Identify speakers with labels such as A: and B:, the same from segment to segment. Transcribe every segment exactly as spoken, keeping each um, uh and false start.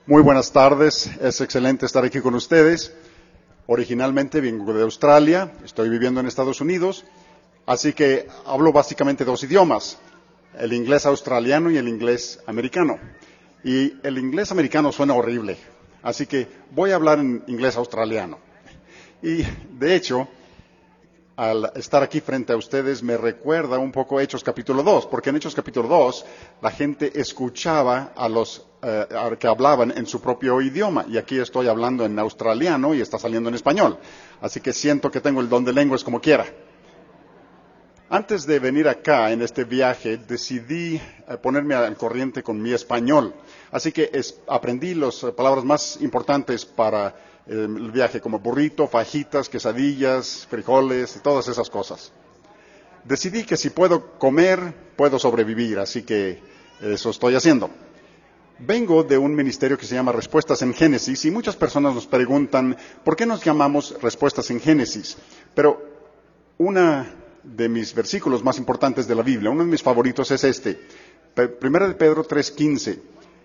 A: Muy buenas tardes, es excelente estar aquí con ustedes. Originalmente vengo de Australia, estoy viviendo en Estados Unidos, así que hablo básicamente dos idiomas, el inglés australiano y el inglés americano. Y el inglés americano suena horrible, así que voy a hablar en inglés australiano. Y de hecho, al estar aquí frente a ustedes me recuerda un poco Hechos capítulo dos, porque en Hechos capítulo dos la gente escuchaba a los eh, a que hablaban en su propio idioma, y aquí estoy hablando en australiano y está saliendo en español, así que siento que tengo el don de lenguas como quiera. Antes de venir acá en este viaje decidí eh, ponerme al corriente con mi español, así que es, aprendí las eh, palabras más importantes para el viaje, como burrito, fajitas, quesadillas, frijoles y todas esas cosas. Decidí que si puedo comer, puedo sobrevivir, así que eso estoy haciendo. Vengo de un ministerio que se llama Respuestas en Génesis y muchas personas nos preguntan ¿por qué nos llamamos Respuestas en Génesis? Pero una de mis versículos más importantes de la Biblia, uno de mis favoritos es este, Primera de Pedro tres quince.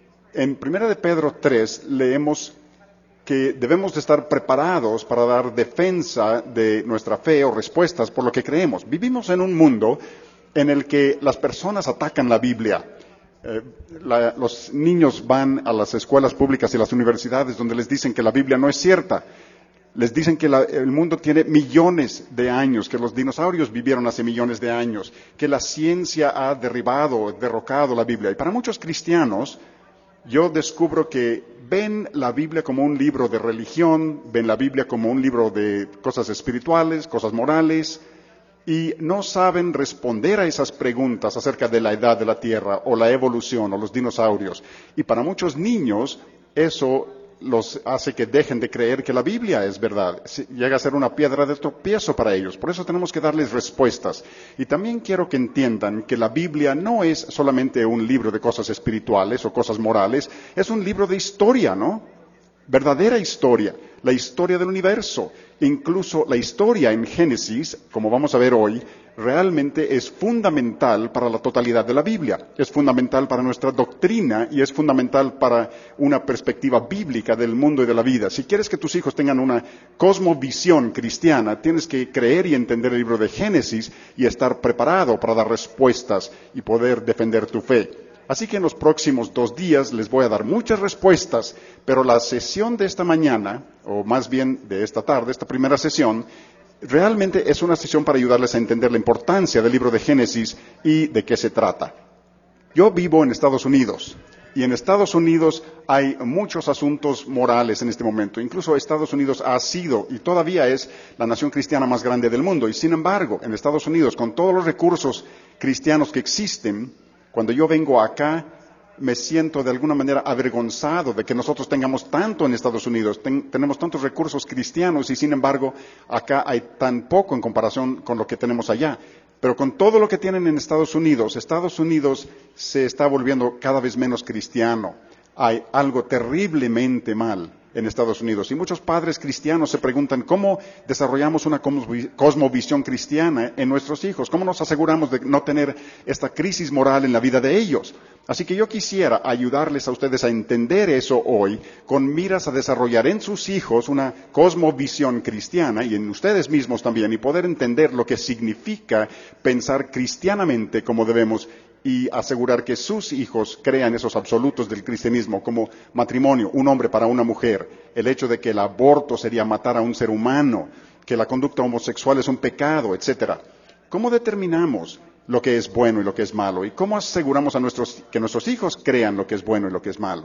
A: En Primera de Pedro tres leemos que debemos de estar preparados para dar defensa de nuestra fe o respuestas por lo que creemos. Vivimos en un mundo en el que las personas atacan la Biblia. Eh, la, los niños van a las escuelas públicas y las universidades donde les dicen que la Biblia no es cierta. Les dicen que la, el mundo tiene millones de años, que los dinosaurios vivieron hace millones de años, que la ciencia ha derribado, derrocado la Biblia. Y para muchos cristianos, yo descubro que ven la Biblia como un libro de religión, ven la Biblia como un libro de cosas espirituales, cosas morales, y no saben responder a esas preguntas acerca de la edad de la Tierra, o la evolución, o los dinosaurios. Y para muchos niños, eso los hace que dejen de creer que la Biblia es verdad. Llega a ser una piedra de tropiezo para ellos. Por eso tenemos que darles respuestas. Y también quiero que entiendan que la Biblia no es solamente un libro de cosas espirituales o cosas morales, es un libro de historia, ¿no? Verdadera historia, la historia del universo. Incluso la historia en Génesis, como vamos a ver hoy, realmente es fundamental para la totalidad de la Biblia. Es fundamental para nuestra doctrina y es fundamental para una perspectiva bíblica del mundo y de la vida. Si quieres que tus hijos tengan una cosmovisión cristiana, tienes que creer y entender el libro de Génesis y estar preparado para dar respuestas y poder defender tu fe. Así que en los próximos dos días les voy a dar muchas respuestas, pero la sesión de esta mañana, o más bien de esta tarde, esta primera sesión, realmente es una sesión para ayudarles a entender la importancia del libro de Génesis y de qué se trata. Yo vivo en Estados Unidos, y en Estados Unidos hay muchos asuntos morales en este momento. Incluso Estados Unidos ha sido y todavía es la nación cristiana más grande del mundo. Y sin embargo, en Estados Unidos, con todos los recursos cristianos que existen, cuando yo vengo acá, me siento de alguna manera avergonzado de que nosotros tengamos tanto en Estados Unidos, ten, tenemos tantos recursos cristianos y sin embargo acá hay tan poco en comparación con lo que tenemos allá. Pero con todo lo que tienen en Estados Unidos, Estados Unidos se está volviendo cada vez menos cristiano. Hay algo terriblemente mal en Estados Unidos. Y muchos padres cristianos se preguntan cómo desarrollamos una cosmovisión cristiana en nuestros hijos, cómo nos aseguramos de no tener esta crisis moral en la vida de ellos. Así que yo quisiera ayudarles a ustedes a entender eso hoy, con miras a desarrollar en sus hijos una cosmovisión cristiana y en ustedes mismos también, y poder entender lo que significa pensar cristianamente como debemos y asegurar que sus hijos crean esos absolutos del cristianismo como matrimonio, un hombre para una mujer, el hecho de que el aborto sería matar a un ser humano, que la conducta homosexual es un pecado, etcétera. ¿Cómo determinamos lo que es bueno y lo que es malo? ¿Y cómo aseguramos a nuestros, que nuestros hijos crean lo que es bueno y lo que es malo?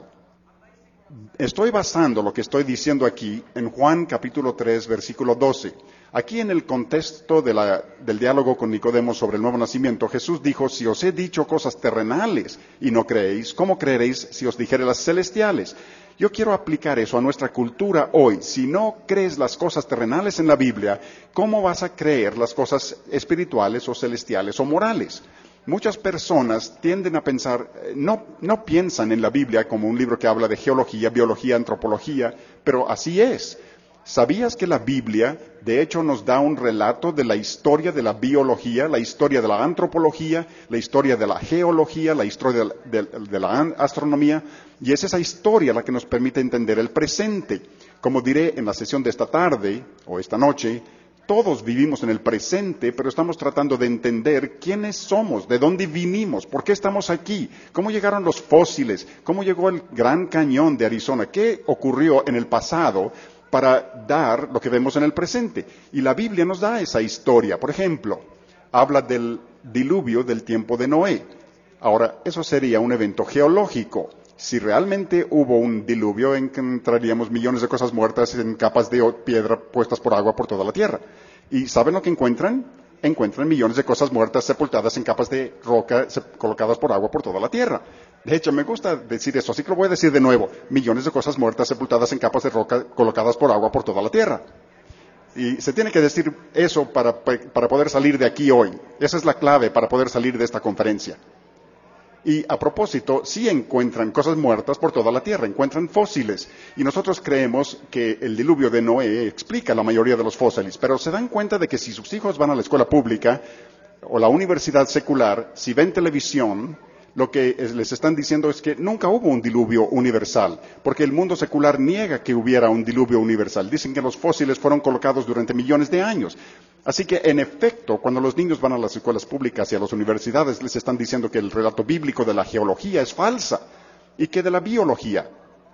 A: Estoy basando lo que estoy diciendo aquí en Juan capítulo tres, versículo doce. Aquí en el contexto de la, del diálogo con Nicodemo sobre el nuevo nacimiento, Jesús dijo, si os he dicho cosas terrenales y no creéis, ¿cómo creeréis si os dijere las celestiales? Yo quiero aplicar eso a nuestra cultura hoy. Si no crees las cosas terrenales en la Biblia, ¿cómo vas a creer las cosas espirituales o celestiales o morales? Muchas personas tienden a pensar, no, no piensan en la Biblia como un libro que habla de geología, biología, antropología, pero así es. ¿Sabías que la Biblia, de hecho, nos da un relato de la historia de la biología, la historia de la antropología, la historia de la geología, la historia de, de, de la astronomía? Y es esa historia la que nos permite entender el presente. Como diré en la sesión de esta tarde o esta noche, todos vivimos en el presente, pero estamos tratando de entender quiénes somos, de dónde vinimos, por qué estamos aquí, cómo llegaron los fósiles, cómo llegó el Gran Cañón de Arizona, qué ocurrió en el pasado para dar lo que vemos en el presente. Y la Biblia nos da esa historia. Por ejemplo, habla del diluvio del tiempo de Noé. Ahora, eso sería un evento geológico. Si realmente hubo un diluvio, encontraríamos millones de cosas muertas en capas de piedra puestas por agua por toda la tierra. ¿Y saben lo que encuentran? Encuentran millones de cosas muertas sepultadas en capas de roca colocadas por agua por toda la tierra. De hecho, me gusta decir eso, así que lo voy a decir de nuevo. Millones de cosas muertas sepultadas en capas de roca colocadas por agua por toda la tierra. Y se tiene que decir eso para, para poder salir de aquí hoy. Esa es la clave para poder salir de esta conferencia. Y a propósito, sí encuentran cosas muertas por toda la tierra, encuentran fósiles. Y nosotros creemos que el diluvio de Noé explica la mayoría de los fósiles, pero se dan cuenta de que si sus hijos van a la escuela pública o la universidad secular, si ven televisión, lo que les están diciendo es que nunca hubo un diluvio universal, porque el mundo secular niega que hubiera un diluvio universal. Dicen que los fósiles fueron colocados durante millones de años. Así que, en efecto, cuando los niños van a las escuelas públicas y a las universidades, les están diciendo que el relato bíblico de la geología es falsa y que de la biología.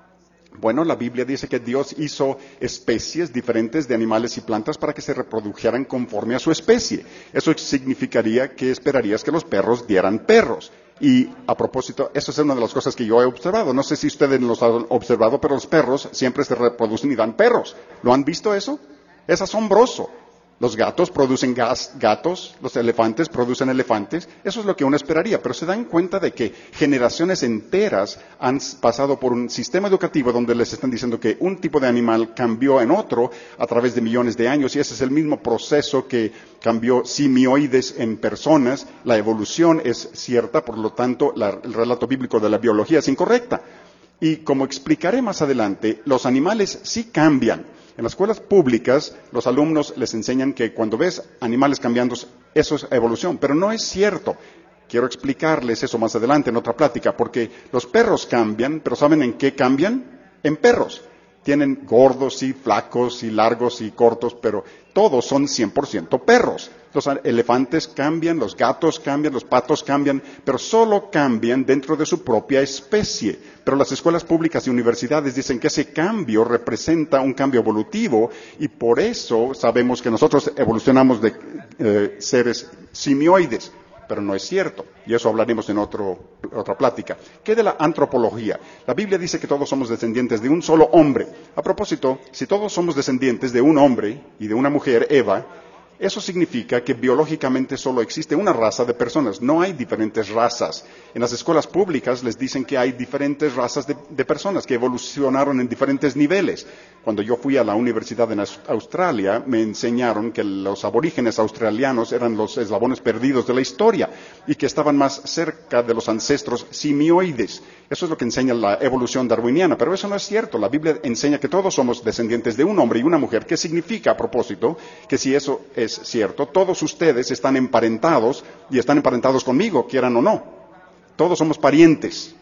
A: Bueno, la Biblia dice que Dios hizo especies diferentes de animales y plantas para que se reprodujeran conforme a su especie. Eso significaría que esperarías que los perros dieran perros. Y a propósito, eso es una de las cosas que yo he observado. No sé si ustedes los han observado, pero los perros siempre se reproducen y dan perros. ¿Lo han visto eso? Es asombroso. Los gatos producen gas, gatos, los elefantes producen elefantes. Eso es lo que uno esperaría, pero se dan cuenta de que generaciones enteras han pasado por un sistema educativo donde les están diciendo que un tipo de animal cambió en otro a través de millones de años, y ese es el mismo proceso que cambió simioides en personas. La evolución es cierta, por lo tanto, la, el relato bíblico de la biología es incorrecta. Y como explicaré más adelante, los animales sí cambian. En las escuelas públicas, los alumnos les enseñan que cuando ves animales cambiando, eso es evolución, pero no es cierto. Quiero explicarles eso más adelante en otra plática, porque los perros cambian, pero ¿saben en qué cambian? En perros. Tienen gordos y flacos y largos y cortos, pero todos son cien por ciento perros. Los elefantes cambian, los gatos cambian, los patos cambian, pero solo cambian dentro de su propia especie. Pero las escuelas públicas y universidades dicen que ese cambio representa un cambio evolutivo, y por eso sabemos que nosotros evolucionamos de eh, seres simioides. Pero no es cierto, y eso hablaremos en otro, otra plática. ¿Qué de la antropología? La Biblia dice que todos somos descendientes de un solo hombre. A propósito, si todos somos descendientes de un hombre y de una mujer, Eva, eso significa que biológicamente solo existe una raza de personas, no hay diferentes razas. En las escuelas públicas les dicen que hay diferentes razas de, de personas que evolucionaron en diferentes niveles. Cuando yo fui a la universidad en Australia, me enseñaron que los aborígenes australianos eran los eslabones perdidos de la historia y que estaban más cerca de los ancestros simioides. Eso es lo que enseña la evolución darwiniana, pero eso no es cierto. La Biblia enseña que todos somos descendientes de un hombre y una mujer, que significa, a propósito, que si eso es cierto, todos ustedes están emparentados y están emparentados conmigo, quieran o no. Todos somos parientes.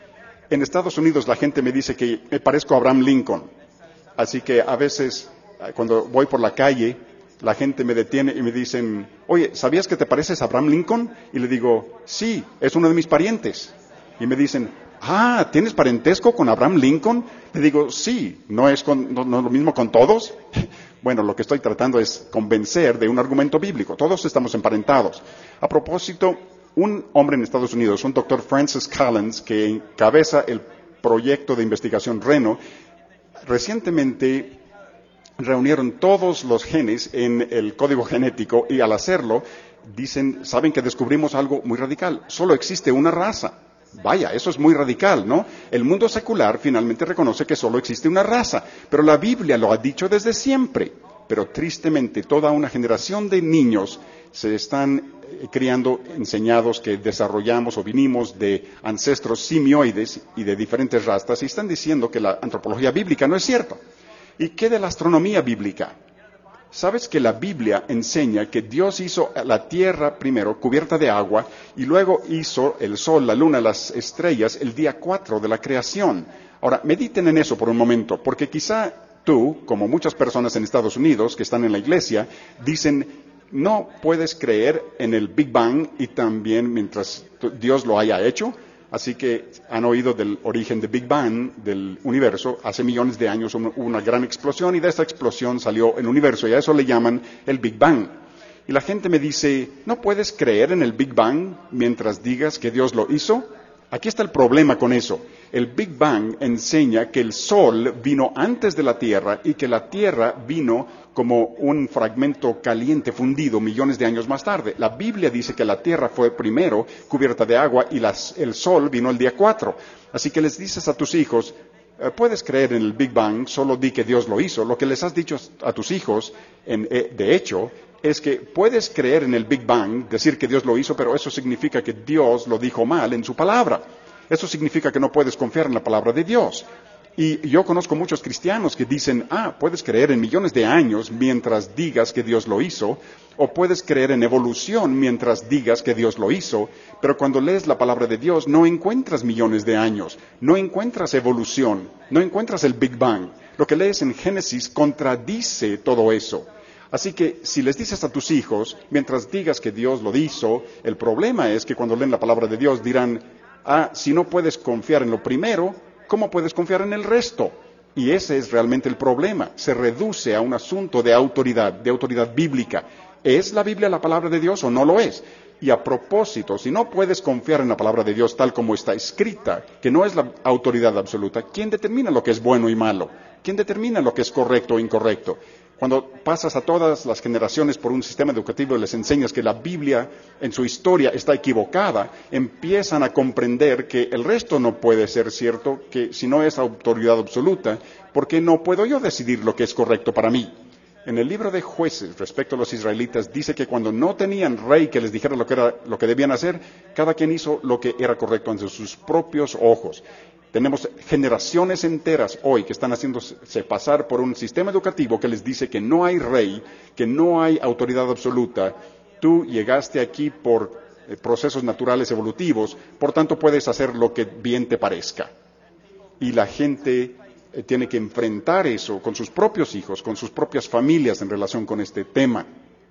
A: En Estados Unidos la gente me dice que me parezco a Abraham Lincoln. Así que a veces, cuando voy por la calle, la gente me detiene y me dicen, oye, ¿sabías que te pareces a Abraham Lincoln? Y le digo, sí, es uno de mis parientes. Y me dicen, ah, ¿tienes parentesco con Abraham Lincoln? Le digo, sí, ¿no es, con, no, no es lo mismo con todos? Bueno, lo que estoy tratando es convencer de un argumento bíblico. Todos estamos emparentados. A propósito, un hombre en Estados Unidos, un doctor Francis Collins, que encabeza el proyecto de investigación Reno, recientemente reunieron todos los genes en el código genético, y al hacerlo, dicen, saben que descubrimos algo muy radical. Solo existe una raza. Vaya, eso es muy radical, ¿no? El mundo secular finalmente reconoce que solo existe una raza, pero la Biblia lo ha dicho desde siempre. Pero tristemente toda una generación de niños se están criando enseñados que desarrollamos o vinimos de ancestros simioides y de diferentes razas, y están diciendo que la antropología bíblica no es cierta. ¿Y qué de la astronomía bíblica? ¿Sabes que la Biblia enseña que Dios hizo la tierra primero cubierta de agua y luego hizo el sol, la luna, las estrellas el día cuatro de la creación? Ahora, mediten en eso por un momento, porque quizá tú, como muchas personas en Estados Unidos que están en la iglesia, dicen, no puedes creer en el Big Bang y también mientras Dios lo haya hecho. Así que han oído del origen del Big Bang, del universo. Hace millones de años hubo una gran explosión y de esta explosión salió el universo y a eso le llaman el Big Bang. Y la gente me dice, ¿no puedes creer en el Big Bang mientras digas que Dios lo hizo? Aquí está el problema con eso. El Big Bang enseña que el Sol vino antes de la Tierra y que la Tierra vino como un fragmento caliente fundido millones de años más tarde. La Biblia dice que la Tierra fue primero cubierta de agua y las, el Sol vino el día cuatro. Así que les dices a tus hijos, eh, puedes creer en el Big Bang, solo di que Dios lo hizo. Lo que les has dicho a tus hijos, en, eh, de hecho, es que puedes creer en el Big Bang, decir que Dios lo hizo, pero eso significa que Dios lo dijo mal en su palabra. Eso significa que no puedes confiar en la palabra de Dios. Y yo conozco muchos cristianos que dicen, ah, puedes creer en millones de años mientras digas que Dios lo hizo, o puedes creer en evolución mientras digas que Dios lo hizo, pero cuando lees la palabra de Dios no encuentras millones de años, no encuentras evolución, no encuentras el Big Bang. Lo que lees en Génesis contradice todo eso. Así que si les dices a tus hijos, mientras digas que Dios lo hizo, el problema es que cuando leen la palabra de Dios dirán, ah, si no puedes confiar en lo primero, ¿cómo puedes confiar en el resto? Y ese es realmente el problema. Se reduce a un asunto de autoridad, de autoridad bíblica. ¿Es la Biblia la palabra de Dios o no lo es? Y a propósito, si no puedes confiar en la palabra de Dios tal como está escrita, que no es la autoridad absoluta, ¿quién determina lo que es bueno y malo? ¿Quién determina lo que es correcto o incorrecto? Cuando pasas a todas las generaciones por un sistema educativo y les enseñas que la Biblia en su historia está equivocada, empiezan a comprender que el resto no puede ser cierto, que si no es autoridad absoluta, ¿por qué no puedo yo decidir lo que es correcto para mí? En el libro de Jueces, respecto a los israelitas, dice que cuando no tenían rey que les dijera lo que era, lo que debían hacer, cada quien hizo lo que era correcto ante sus propios ojos. Tenemos generaciones enteras hoy que están haciéndose pasar por un sistema educativo que les dice que no hay rey, que no hay autoridad absoluta. Tú llegaste aquí por eh, procesos naturales evolutivos, por tanto puedes hacer lo que bien te parezca. Y la gente eh, tiene que enfrentar eso con sus propios hijos, con sus propias familias en relación con este tema.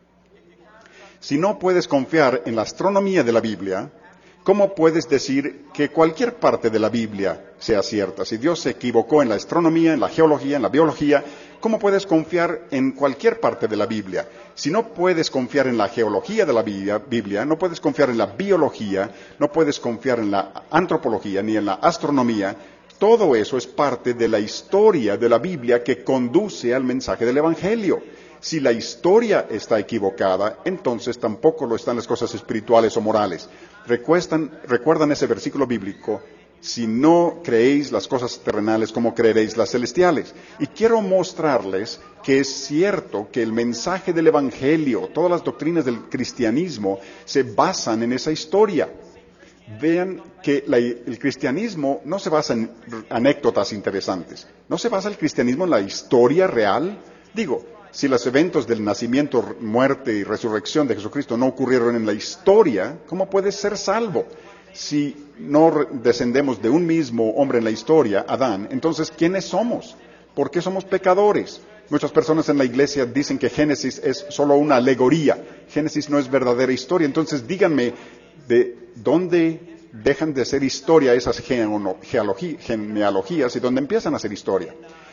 A: Si no puedes confiar en la astronomía de la Biblia, ¿cómo puedes decir que cualquier parte de la Biblia sea cierta? Si Dios se equivocó en la astronomía, en la geología, en la biología, ¿cómo puedes confiar en cualquier parte de la Biblia? Si no puedes confiar en la geología de la Biblia, no puedes confiar en la biología, no puedes confiar en la antropología ni en la astronomía, todo eso es parte de la historia de la Biblia que conduce al mensaje del Evangelio. Si la historia está equivocada, entonces tampoco lo están las cosas espirituales o morales. Recuerdan, recuerdan ese versículo bíblico, si no creéis las cosas terrenales, ¿cómo creeréis las celestiales? Y quiero mostrarles que es cierto que el mensaje del Evangelio, todas las doctrinas del cristianismo, se basan en esa historia. Vean que la, el cristianismo no se basa en anécdotas interesantes, no se basa el cristianismo en la historia real. Digo, si los eventos del nacimiento, muerte y resurrección de Jesucristo no ocurrieron en la historia, ¿cómo puedes ser salvo? Si no descendemos de un mismo hombre en la historia, Adán, entonces, ¿quiénes somos? ¿Por qué somos pecadores? Muchas personas en la iglesia dicen que Génesis es solo una alegoría. Génesis no es verdadera historia. Entonces, díganme, ¿de dónde dejan de ser historia esas genealogías y dónde empiezan a ser historia?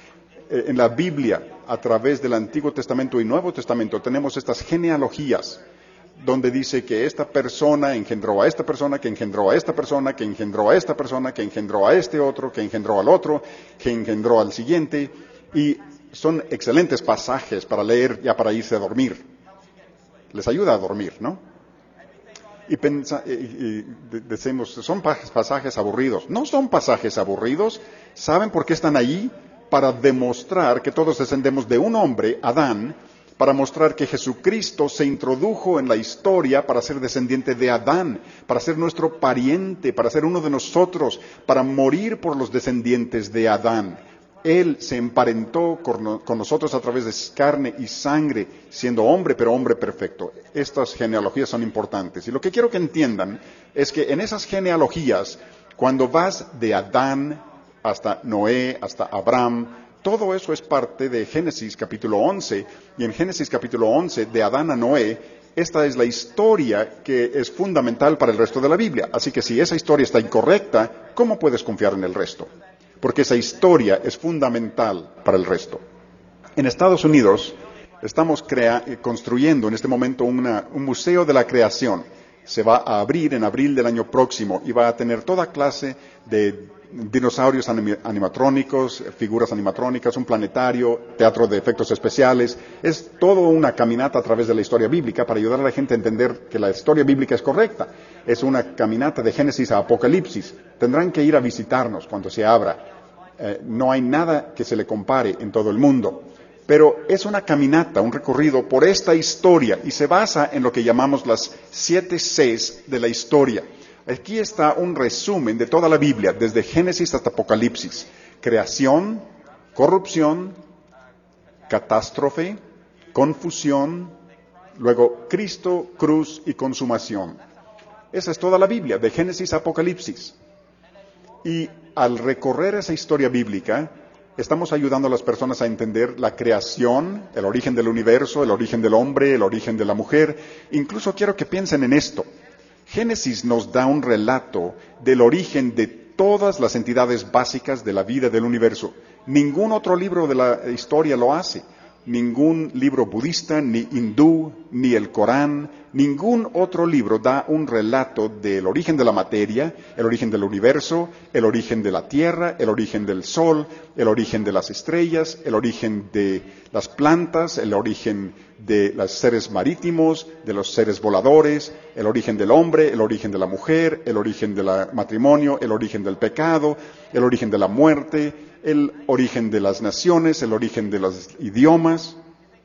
A: En la Biblia, a través del Antiguo Testamento y Nuevo Testamento, tenemos estas genealogías, donde dice que esta persona engendró a esta persona, que engendró a esta persona, que engendró a esta persona, que engendró a este otro, que engendró al otro, que engendró al siguiente, y son excelentes pasajes para leer ya para irse a dormir. Les ayuda a dormir, ¿no? Y, pensa, y, y decimos, son pasajes aburridos. No son pasajes aburridos. ¿Saben por qué están ahí? Para demostrar que todos descendemos de un hombre, Adán, para mostrar que Jesucristo se introdujo en la historia para ser descendiente de Adán, para ser nuestro pariente, para ser uno de nosotros, para morir por los descendientes de Adán. Él se emparentó con, con nosotros a través de carne y sangre, siendo hombre, pero hombre perfecto. Estas genealogías son importantes. Y lo que quiero que entiendan es que en esas genealogías, cuando vas de Adán hasta Noé, hasta Abraham, todo eso es parte de Génesis capítulo once. Y en Génesis capítulo once, de Adán a Noé, esta es la historia que es fundamental para el resto de la Biblia. Así que si esa historia está incorrecta, ¿cómo puedes confiar en el resto? Porque esa historia es fundamental para el resto. En Estados Unidos estamos crea- construyendo en este momento una, un museo de la creación. Se va a abrir en abril del año próximo y va a tener toda clase de dinosaurios anim- animatrónicos, figuras animatrónicas, un planetario, teatro de efectos especiales. Es todo una caminata a través de la historia bíblica para ayudar a la gente a entender que la historia bíblica es correcta. Es una caminata de Génesis a Apocalipsis. Tendrán que ir a visitarnos cuando se abra. Eh, no hay nada que se le compare en todo el mundo. Pero es una caminata, un recorrido por esta historia y se basa en lo que llamamos las siete Cs de la historia. Aquí está un resumen de toda la Biblia, desde Génesis hasta Apocalipsis. Creación, corrupción, catástrofe, confusión, luego Cristo, cruz y consumación. Esa es toda la Biblia, de Génesis a Apocalipsis. Y al recorrer esa historia bíblica, estamos ayudando a las personas a entender la creación, el origen del universo, el origen del hombre, el origen de la mujer. Incluso quiero que piensen en esto. Génesis nos da un relato del origen de todas las entidades básicas de la vida del universo. Ningún otro libro de la historia lo hace. Ningún libro budista, ni hindú, ni el Corán, ningún otro libro da un relato del origen de la materia, el origen del universo, el origen de la tierra, el origen del sol, el origen de las estrellas, el origen de las plantas, el origen de los seres marítimos, de los seres voladores, el origen del hombre, el origen de la mujer, el origen del matrimonio, el origen del pecado, el origen de la muerte, el origen de las naciones, el origen de los idiomas.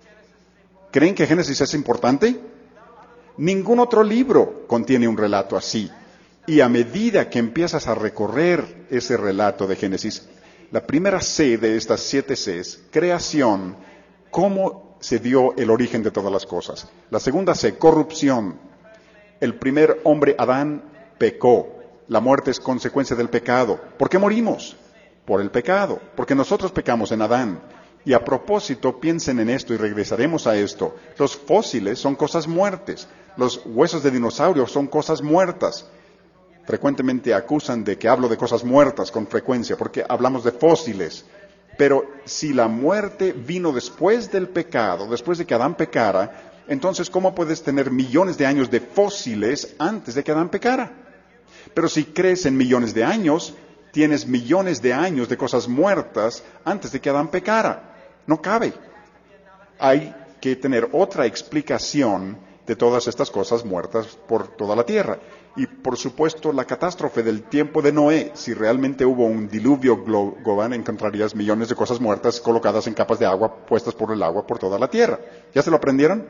A: ¿Creen que Génesis es importante? Ningún otro libro contiene un relato así. Y a medida que empiezas a recorrer ese relato de Génesis, la primera C de estas siete Cs, creación, cómo se dio el origen de todas las cosas. La segunda C, corrupción. El primer hombre, Adán, pecó. La muerte es consecuencia del pecado. ¿Por qué morimos? Por el pecado, porque nosotros pecamos en Adán. Y a propósito, piensen en esto y regresaremos a esto. Los fósiles son cosas muertas. Los huesos de dinosaurios son cosas muertas. Frecuentemente acusan de que hablo de cosas muertas con frecuencia, porque hablamos de fósiles. Pero si la muerte vino después del pecado, después de que Adán pecara, entonces ¿cómo puedes tener millones de años de fósiles antes de que Adán pecara? Pero si crees en millones de años, tienes millones de años de cosas muertas antes de que Adán pecara. No cabe. Hay que tener otra explicación de todas estas cosas muertas por toda la tierra. Y por supuesto la catástrofe del tiempo de Noé. Si realmente hubo un diluvio global, encontrarías millones de cosas muertas colocadas en capas de agua, puestas por el agua por toda la tierra. ¿Ya se lo aprendieron?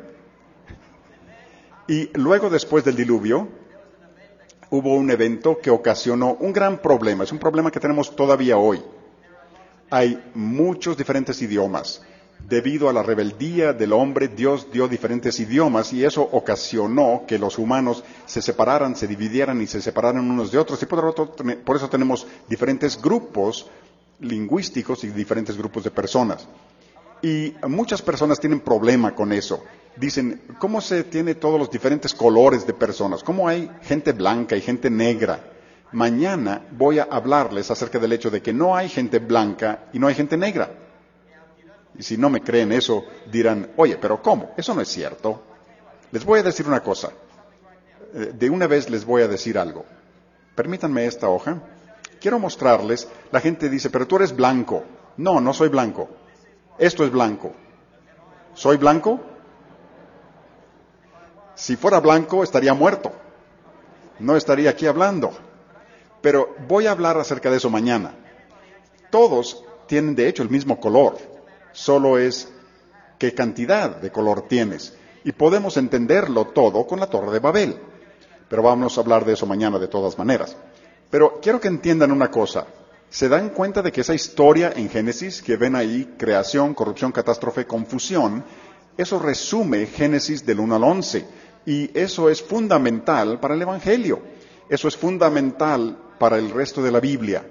A: Y luego, después del diluvio, hubo un evento que ocasionó un gran problema. Es un problema que tenemos todavía hoy. Hay muchos diferentes idiomas. Debido a la rebeldía del hombre, Dios dio diferentes idiomas y eso ocasionó que los humanos se separaran, se dividieran y se separaran unos de otros. Y por, otro, por eso tenemos diferentes grupos lingüísticos y diferentes grupos de personas. Y muchas personas tienen problema con eso. Dicen, ¿cómo se tiene todos los diferentes colores de personas? ¿Cómo hay gente blanca y gente negra? Mañana voy a hablarles acerca del hecho de que no hay gente blanca y no hay gente negra. Y si no me creen eso, dirán, oye, pero ¿cómo? Eso no es cierto. Les voy a decir una cosa. De una vez les voy a decir algo. Permítanme esta hoja. Quiero mostrarles, la gente dice, pero tú eres blanco. No, no soy blanco. Esto es blanco. ¿Soy blanco? Si fuera blanco, estaría muerto. No estaría aquí hablando. Pero voy a hablar acerca de eso mañana. Todos tienen, de hecho, el mismo color. Solo es qué cantidad de color tienes. Y podemos entenderlo todo con la Torre de Babel. Pero vamos a hablar de eso mañana de todas maneras. Pero quiero que entiendan una cosa. ¿Se dan cuenta de que esa historia en Génesis, que ven ahí, creación, corrupción, catástrofe, confusión, eso resume Génesis del uno al once? Y eso es fundamental para el Evangelio. Eso es fundamental para el resto de la Biblia.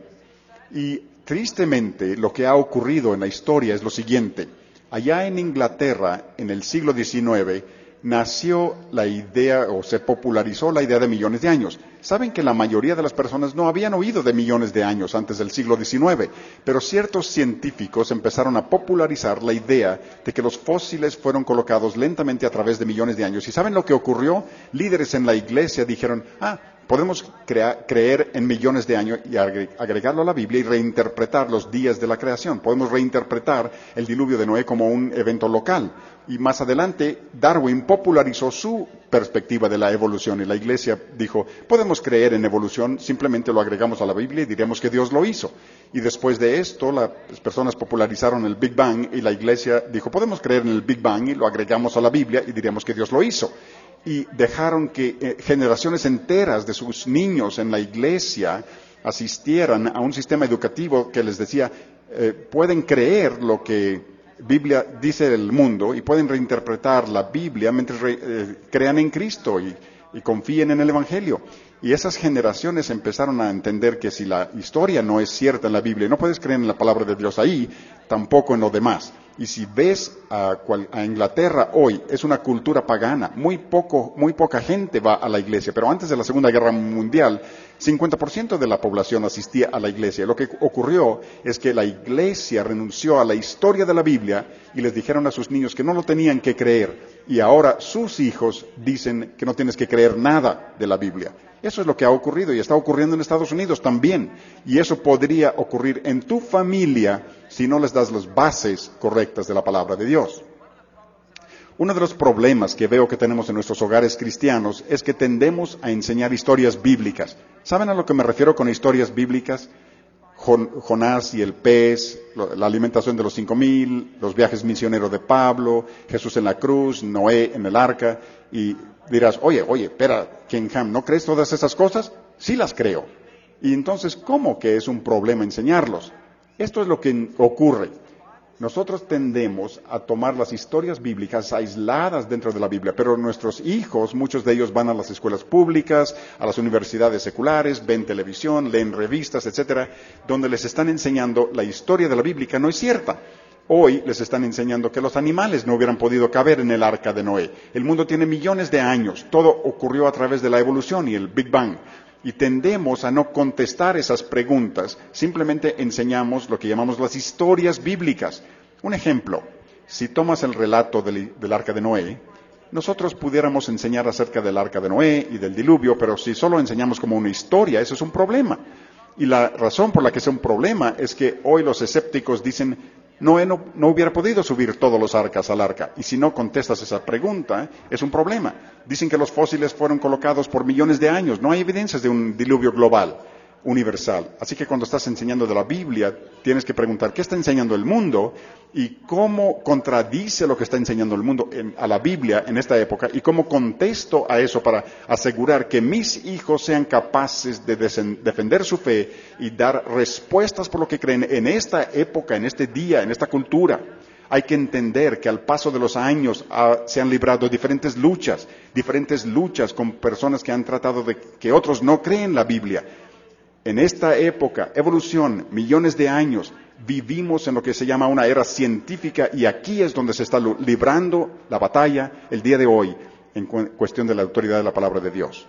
A: Y tristemente, lo que ha ocurrido en la historia es lo siguiente. Allá en Inglaterra, en el siglo diecinueve, nació la idea, o se popularizó la idea de millones de años. Saben que la mayoría de las personas no habían oído de millones de años antes del siglo diecinueve, pero ciertos científicos empezaron a popularizar la idea de que los fósiles fueron colocados lentamente a través de millones de años. ¿Y saben lo que ocurrió? Líderes en la iglesia dijeron, ah, podemos crea- creer en millones de años y agregarlo a la Biblia y reinterpretar los días de la creación. Podemos reinterpretar el diluvio de Noé como un evento local. Y más adelante, Darwin popularizó su perspectiva de la evolución y la iglesia dijo, podemos creer en evolución, simplemente lo agregamos a la Biblia y diremos que Dios lo hizo. Y después de esto, las personas popularizaron el Big Bang y la iglesia dijo, podemos creer en el Big Bang y lo agregamos a la Biblia y diremos que Dios lo hizo. Y dejaron que eh, generaciones enteras de sus niños en la iglesia asistieran a un sistema educativo que les decía, eh, pueden creer lo que Biblia dice el mundo y pueden reinterpretar la Biblia mientras re, eh, crean en Cristo y, y confíen en el Evangelio. Y esas generaciones empezaron a entender que si la historia no es cierta en la Biblia, no puedes creer en la palabra de Dios ahí, tampoco en lo demás. Y si ves a, cual, a Inglaterra hoy, es una cultura pagana, muy poco, muy poca gente va a la iglesia, pero antes de la Segunda Guerra Mundial, cincuenta por ciento de la población asistía a la iglesia. Lo que ocurrió es que la iglesia renunció a la historia de la Biblia y les dijeron a sus niños que no lo tenían que creer. Y ahora sus hijos dicen que no tienes que creer nada de la Biblia. Eso es lo que ha ocurrido y está ocurriendo en Estados Unidos también. Y eso podría ocurrir en tu familia si no les das las bases correctas de la palabra de Dios. Uno de los problemas que veo que tenemos en nuestros hogares cristianos es que tendemos a enseñar historias bíblicas. ¿Saben a lo que me refiero con historias bíblicas? Jonás y el pez, la alimentación de los cinco mil, los viajes misioneros de Pablo, Jesús en la cruz, Noé en el arca, y dirás, oye, oye, espera, Kenham, ¿no crees todas esas cosas? Sí las creo. Y entonces, ¿cómo que es un problema enseñarlos? Esto es lo que ocurre. Nosotros tendemos a tomar las historias bíblicas aisladas dentro de la Biblia, pero nuestros hijos, muchos de ellos van a las escuelas públicas, a las universidades seculares, ven televisión, leen revistas, etcétera, donde les están enseñando la historia de la Biblia no es cierta. Hoy les están enseñando que los animales no hubieran podido caber en el arca de Noé. El mundo tiene millones de años, todo ocurrió a través de la evolución y el Big Bang. Y tendemos a no contestar esas preguntas, simplemente enseñamos lo que llamamos las historias bíblicas. Un ejemplo, si tomas el relato del, del arca de Noé, nosotros pudiéramos enseñar acerca del arca de Noé y del diluvio, pero si solo enseñamos como una historia, eso es un problema. Y la razón por la que es un problema es que hoy los escépticos dicen, Noé no, no hubiera podido subir todos los arcas al arca. Y si no contestas esa pregunta, es un problema. Dicen que los fósiles fueron colocados por millones de años. No hay evidencias de un diluvio global, universal. Así que cuando estás enseñando de la Biblia, tienes que preguntar, ¿qué está enseñando el mundo? Y cómo contradice lo que está enseñando el mundo en, a la Biblia en esta época. Y cómo contesto a eso para asegurar que mis hijos sean capaces de desen, defender su fe y dar respuestas por lo que creen en esta época, en este día, en esta cultura. Hay que entender que al paso de los años ah, se han librado diferentes luchas, diferentes luchas con personas que han tratado de que otros no creen la Biblia. En esta época, evolución, millones de años, vivimos en lo que se llama una era científica y aquí es donde se está librando la batalla el día de hoy en cu- cuestión de la autoridad de la palabra de Dios.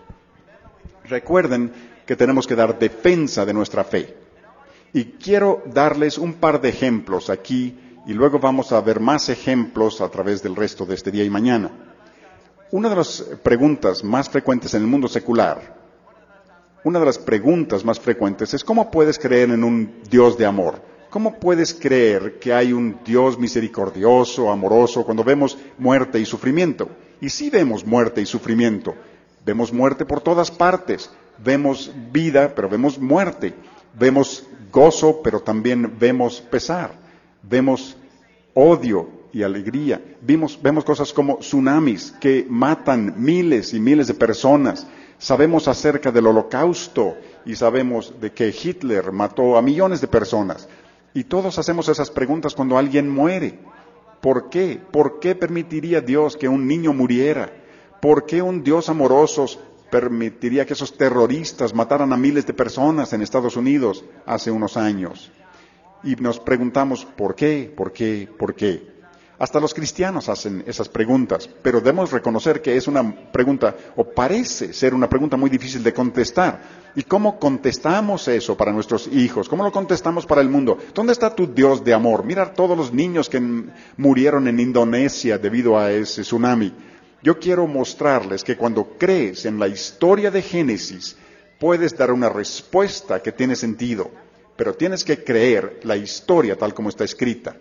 A: Recuerden que tenemos que dar defensa de nuestra fe. Y quiero darles un par de ejemplos aquí y luego vamos a ver más ejemplos a través del resto de este día y mañana. Una de las preguntas más frecuentes en el mundo secular, una de las preguntas más frecuentes es ¿cómo puedes creer en un Dios de amor? ¿Cómo puedes creer que hay un Dios misericordioso, amoroso, cuando vemos muerte y sufrimiento? Y sí vemos muerte y sufrimiento. Vemos muerte por todas partes. Vemos vida, pero vemos muerte. Vemos gozo, pero también vemos pesar. Vemos odio y alegría. Vimos, vemos cosas como tsunamis que matan miles y miles de personas. Sabemos acerca del Holocausto y sabemos de que Hitler mató a millones de personas. Y todos hacemos esas preguntas cuando alguien muere. ¿Por qué? ¿Por qué permitiría Dios que un niño muriera? ¿Por qué un Dios amoroso permitiría que esos terroristas mataran a miles de personas en Estados Unidos hace unos años? Y nos preguntamos, ¿por qué? ¿Por qué? ¿Por qué? Hasta los cristianos hacen esas preguntas, pero debemos reconocer que es una pregunta, o parece ser una pregunta muy difícil de contestar. ¿Y cómo contestamos eso para nuestros hijos? ¿Cómo lo contestamos para el mundo? ¿Dónde está tu Dios de amor? Mira todos los niños que murieron en Indonesia debido a ese tsunami. Yo quiero mostrarles que cuando crees en la historia de Génesis, puedes dar una respuesta que tiene sentido, pero tienes que creer la historia tal como está escrita.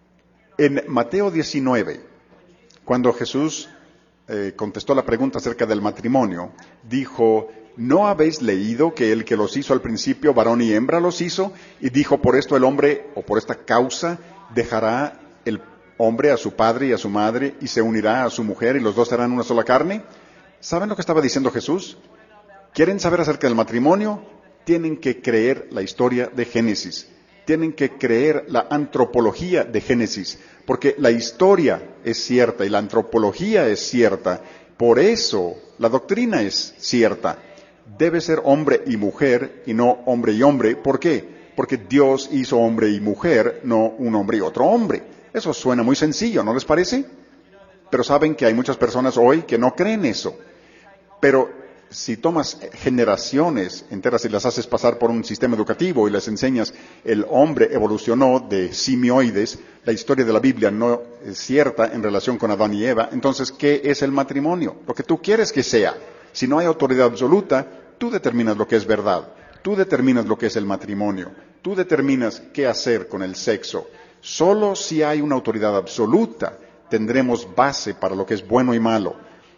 A: En Mateo diecinueve, cuando Jesús eh, contestó la pregunta acerca del matrimonio, dijo, ¿no habéis leído que el que los hizo al principio, varón y hembra los hizo? Y dijo, por esto el hombre, o por esta causa, dejará el hombre a su padre y a su madre, y se unirá a su mujer, y los dos serán una sola carne. ¿Saben lo que estaba diciendo Jesús? ¿Quieren saber acerca del matrimonio? Tienen que creer la historia de Génesis. Tienen que creer la antropología de Génesis, porque la historia es cierta y la antropología es cierta. Por eso la doctrina es cierta. Debe ser hombre y mujer y no hombre y hombre. ¿Por qué? Porque Dios hizo hombre y mujer, no un hombre y otro hombre. Eso suena muy sencillo, ¿no les parece? Pero saben que hay muchas personas hoy que no creen eso. Pero si tomas generaciones enteras y las haces pasar por un sistema educativo y les enseñas el hombre evolucionó de simioides, la historia de la Biblia no es cierta en relación con Adán y Eva, entonces, ¿qué es el matrimonio? Lo que tú quieres que sea. Si no hay autoridad absoluta, tú determinas lo que es verdad. Tú determinas lo que es el matrimonio. Tú determinas qué hacer con el sexo. Solo si hay una autoridad absoluta, tendremos base para lo que es bueno y malo.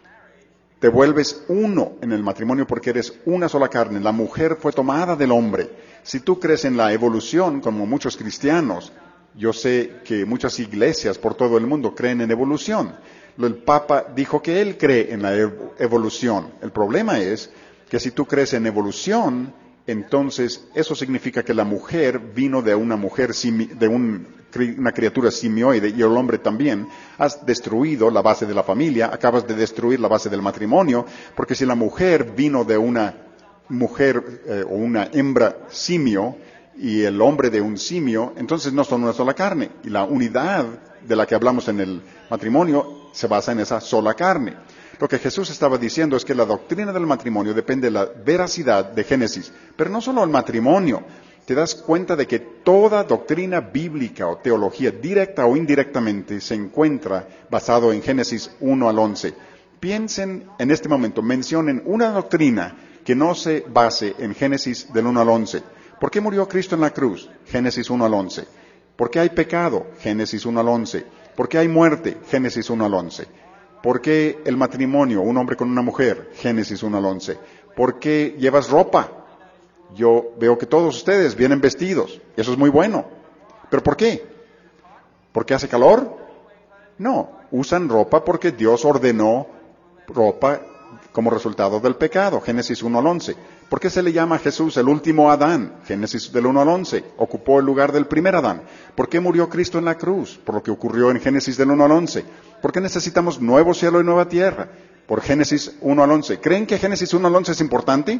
A: Te vuelves uno en el matrimonio porque eres una sola carne. La mujer fue tomada del hombre. Si tú crees en la evolución, como muchos cristianos, yo sé que muchas iglesias por todo el mundo creen en evolución. El Papa dijo que él cree en la evolución. El problema es que si tú crees en evolución, entonces eso significa que la mujer vino de una mujer, de un una criatura simioide y el hombre también. Has destruido la base de la familia, acabas de destruir la base del matrimonio, porque si la mujer vino de una mujer eh, o una hembra simio y el hombre de un simio, entonces no son una sola carne. Y la unidad de la que hablamos en el matrimonio se basa en esa sola carne. Lo que Jesús estaba diciendo es que la doctrina del matrimonio depende de la veracidad de Génesis, pero no solo el matrimonio. Te das cuenta de que toda doctrina bíblica o teología, directa o indirectamente, se encuentra basado en Génesis uno al once. Piensen en este momento, mencionen una doctrina que no se base en Génesis del uno al once. ¿Por qué murió Cristo en la cruz? Génesis uno al once. ¿Por qué hay pecado? Génesis uno al once. ¿Por qué hay muerte? Génesis uno al once. ¿Por qué el matrimonio, un hombre con una mujer? Génesis uno al once. ¿Por qué llevas ropa? Yo veo que todos ustedes vienen vestidos, y eso es muy bueno. ¿Pero por qué? ¿Porque hace calor? No, usan ropa porque Dios ordenó ropa como resultado del pecado, Génesis uno al once. ¿Por qué se le llama a Jesús el último Adán? Génesis del uno al once, ocupó el lugar del primer Adán. ¿Por qué murió Cristo en la cruz? Por lo que ocurrió en Génesis del uno al once. ¿Por qué necesitamos nuevo cielo y nueva tierra? Por Génesis uno al once. ¿Creen que Génesis uno al once es importante?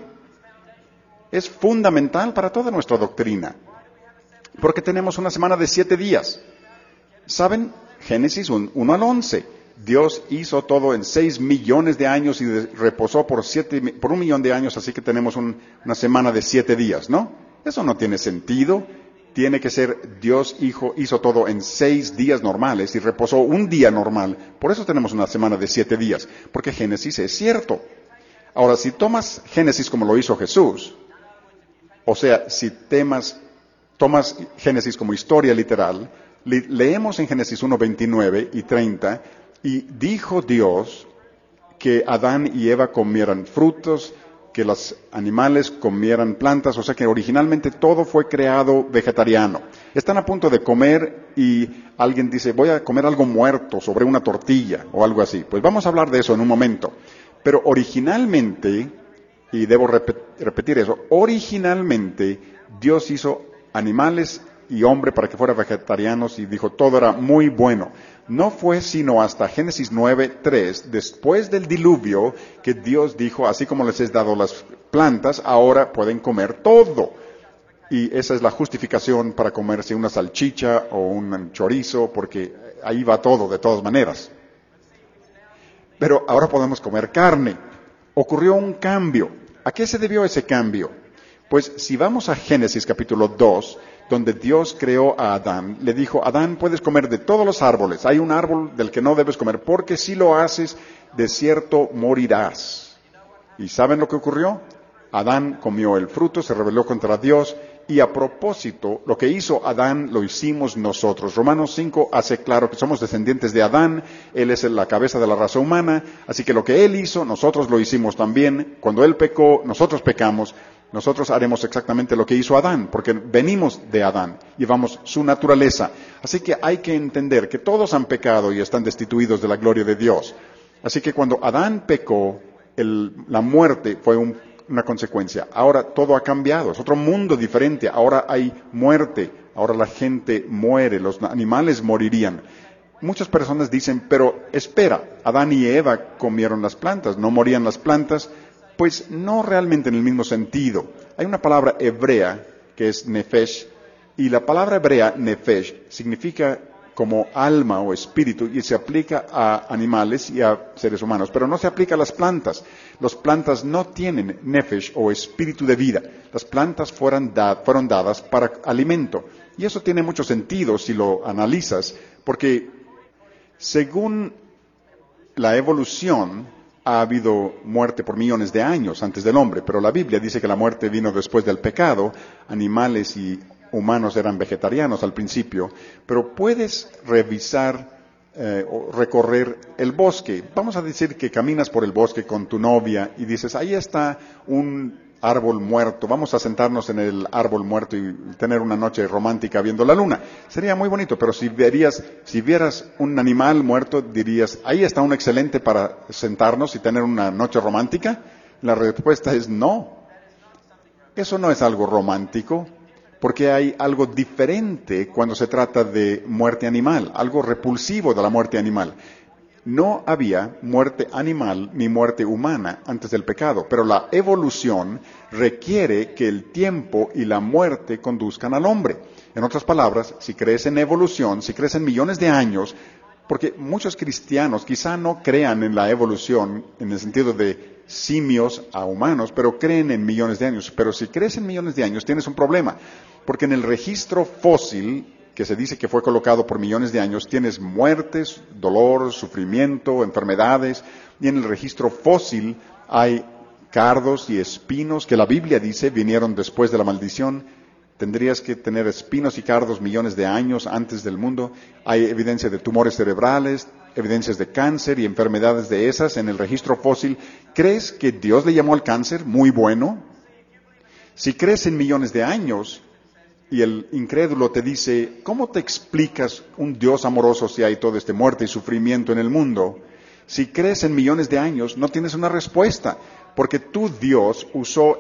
A: Es fundamental para toda nuestra doctrina, porque tenemos una semana de siete días. ¿Saben? Génesis uno al once. Dios hizo todo en seis millones de años y de, reposó por, siete, por un millón de años, así que tenemos un, una semana de siete días, ¿no? Eso no tiene sentido. Tiene que ser Dios Hijo hizo todo en seis días normales y reposó un día normal. Por eso tenemos una semana de siete días, porque Génesis es cierto. Ahora, si tomas Génesis como lo hizo Jesús, o sea, si temas, tomas Génesis como historia literal, le, leemos en Génesis uno, veintinueve y treinta, y dijo Dios que Adán y Eva comieran frutos, que los animales comieran plantas, o sea que originalmente todo fue creado vegetariano. Están a punto de comer y alguien dice, voy a comer algo muerto sobre una tortilla o algo así. Pues vamos a hablar de eso en un momento. Pero originalmente y debo rep- repetir eso, originalmente Dios hizo animales y hombre para que fueran vegetarianos y dijo todo era muy bueno. No fue sino hasta Génesis nueve tres, después del diluvio, que Dios dijo, así como les he dado las plantas, ahora pueden comer todo. Y esa es la justificación para comerse una salchicha o un chorizo, porque ahí va todo de todas maneras. Pero ahora podemos comer carne. Ocurrió un cambio. ¿A qué se debió ese cambio? Pues si vamos a Génesis capítulo dos, donde Dios creó a Adán, le dijo, Adán, puedes comer de todos los árboles, hay un árbol del que no debes comer, porque si lo haces, de cierto morirás. ¿Y saben lo que ocurrió? Adán comió el fruto, se rebeló contra Dios, y a propósito, lo que hizo Adán lo hicimos nosotros. Romanos cinco hace claro que somos descendientes de Adán, él es la cabeza de la raza humana, así que lo que él hizo, nosotros lo hicimos también. Cuando él pecó, nosotros pecamos. Nosotros haremos exactamente lo que hizo Adán, porque venimos de Adán, llevamos su naturaleza. Así que hay que entender que todos han pecado y están destituidos de la gloria de Dios. Así que cuando Adán pecó, el, la muerte fue un, una consecuencia. Ahora todo ha cambiado, es otro mundo diferente. Ahora hay muerte, ahora la gente muere, los animales morirían. Muchas personas dicen, pero espera, Adán y Eva comieron las plantas, ¿no morían las plantas? Pues no realmente en el mismo sentido. Hay una palabra hebrea que es nefesh, y la palabra hebrea nefesh significa como alma o espíritu y se aplica a animales y a seres humanos, pero no se aplica a las plantas. Las plantas no tienen nefesh o espíritu de vida. Las plantas fueron, da- fueron dadas para alimento. Y eso tiene mucho sentido si lo analizas, porque según la evolución, ha habido muerte por millones de años antes del hombre, pero la Biblia dice que la muerte vino después del pecado. Animales y humanos eran vegetarianos al principio, pero puedes revisar eh, o recorrer el bosque. Vamos a decir que caminas por el bosque con tu novia y dices, ahí está un árbol muerto, vamos a sentarnos en el árbol muerto y tener una noche romántica viendo la luna. Sería muy bonito, pero si verías, si vieras un animal muerto, dirías, ahí está un excelente para sentarnos y tener una noche romántica. La respuesta es no. Eso no es algo romántico, porque hay algo diferente cuando se trata de muerte animal, algo repulsivo de la muerte animal. No había muerte animal ni muerte humana antes del pecado, pero la evolución requiere que el tiempo y la muerte conduzcan al hombre. En otras palabras, si crees en evolución, si crees en millones de años, porque muchos cristianos quizá no crean en la evolución en el sentido de simios a humanos, pero creen en millones de años. Pero si crees en millones de años, tienes un problema, porque en el registro fósil, que se dice que fue colocado por millones de años, tienes muertes, dolor, sufrimiento, enfermedades, y en el registro fósil hay cardos y espinos que la Biblia dice vinieron después de la maldición. Tendrías que tener espinos y cardos millones de años antes del mundo. Hay evidencia de tumores cerebrales, evidencias de cáncer y enfermedades de esas en el registro fósil. ¿Crees que Dios le llamó al cáncer muy bueno? Si crees en millones de años, y el incrédulo te dice, ¿cómo te explicas un Dios amoroso si hay toda esta muerte y sufrimiento en el mundo? Si crees en millones de años, no tienes una respuesta, porque tu Dios usó,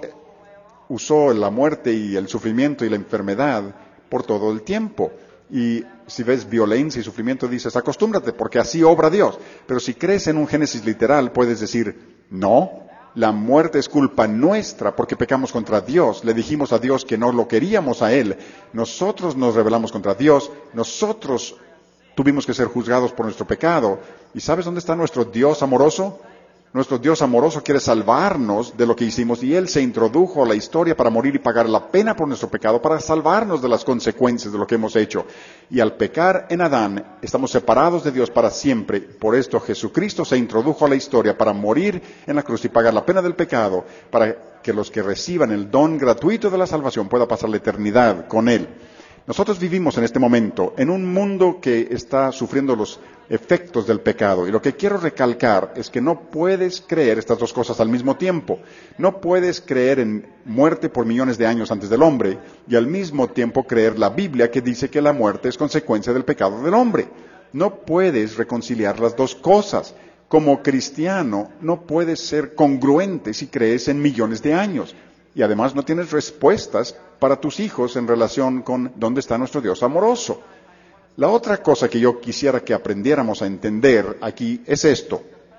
A: usó la muerte y el sufrimiento y la enfermedad por todo el tiempo. Y si ves violencia y sufrimiento, dices, acostúmbrate, porque así obra Dios. Pero si crees en un Génesis literal, puedes decir, no, la muerte es culpa nuestra porque pecamos contra Dios. Le dijimos a Dios que no lo queríamos a Él. Nosotros nos rebelamos contra Dios. Nosotros tuvimos que ser juzgados por nuestro pecado. ¿Y sabes dónde está nuestro Dios amoroso? Nuestro Dios amoroso quiere salvarnos de lo que hicimos y Él se introdujo a la historia para morir y pagar la pena por nuestro pecado, para salvarnos de las consecuencias de lo que hemos hecho. Y al pecar en Adán, estamos separados de Dios para siempre. Por esto Jesucristo se introdujo a la historia para morir en la cruz y pagar la pena del pecado, para que los que reciban el don gratuito de la salvación puedan pasar la eternidad con Él. Nosotros vivimos en este momento en un mundo que está sufriendo los efectos del pecado. Y lo que quiero recalcar es que no puedes creer estas dos cosas al mismo tiempo. No puedes creer en muerte por millones de años antes del hombre y al mismo tiempo creer la Biblia que dice que la muerte es consecuencia del pecado del hombre. No puedes reconciliar las dos cosas. Como cristiano no puedes ser congruente si crees en millones de años. Y además no tienes respuestas para tus hijos en relación con dónde está nuestro Dios amoroso. La otra cosa que yo quisiera que aprendiéramos a entender aquí es esto.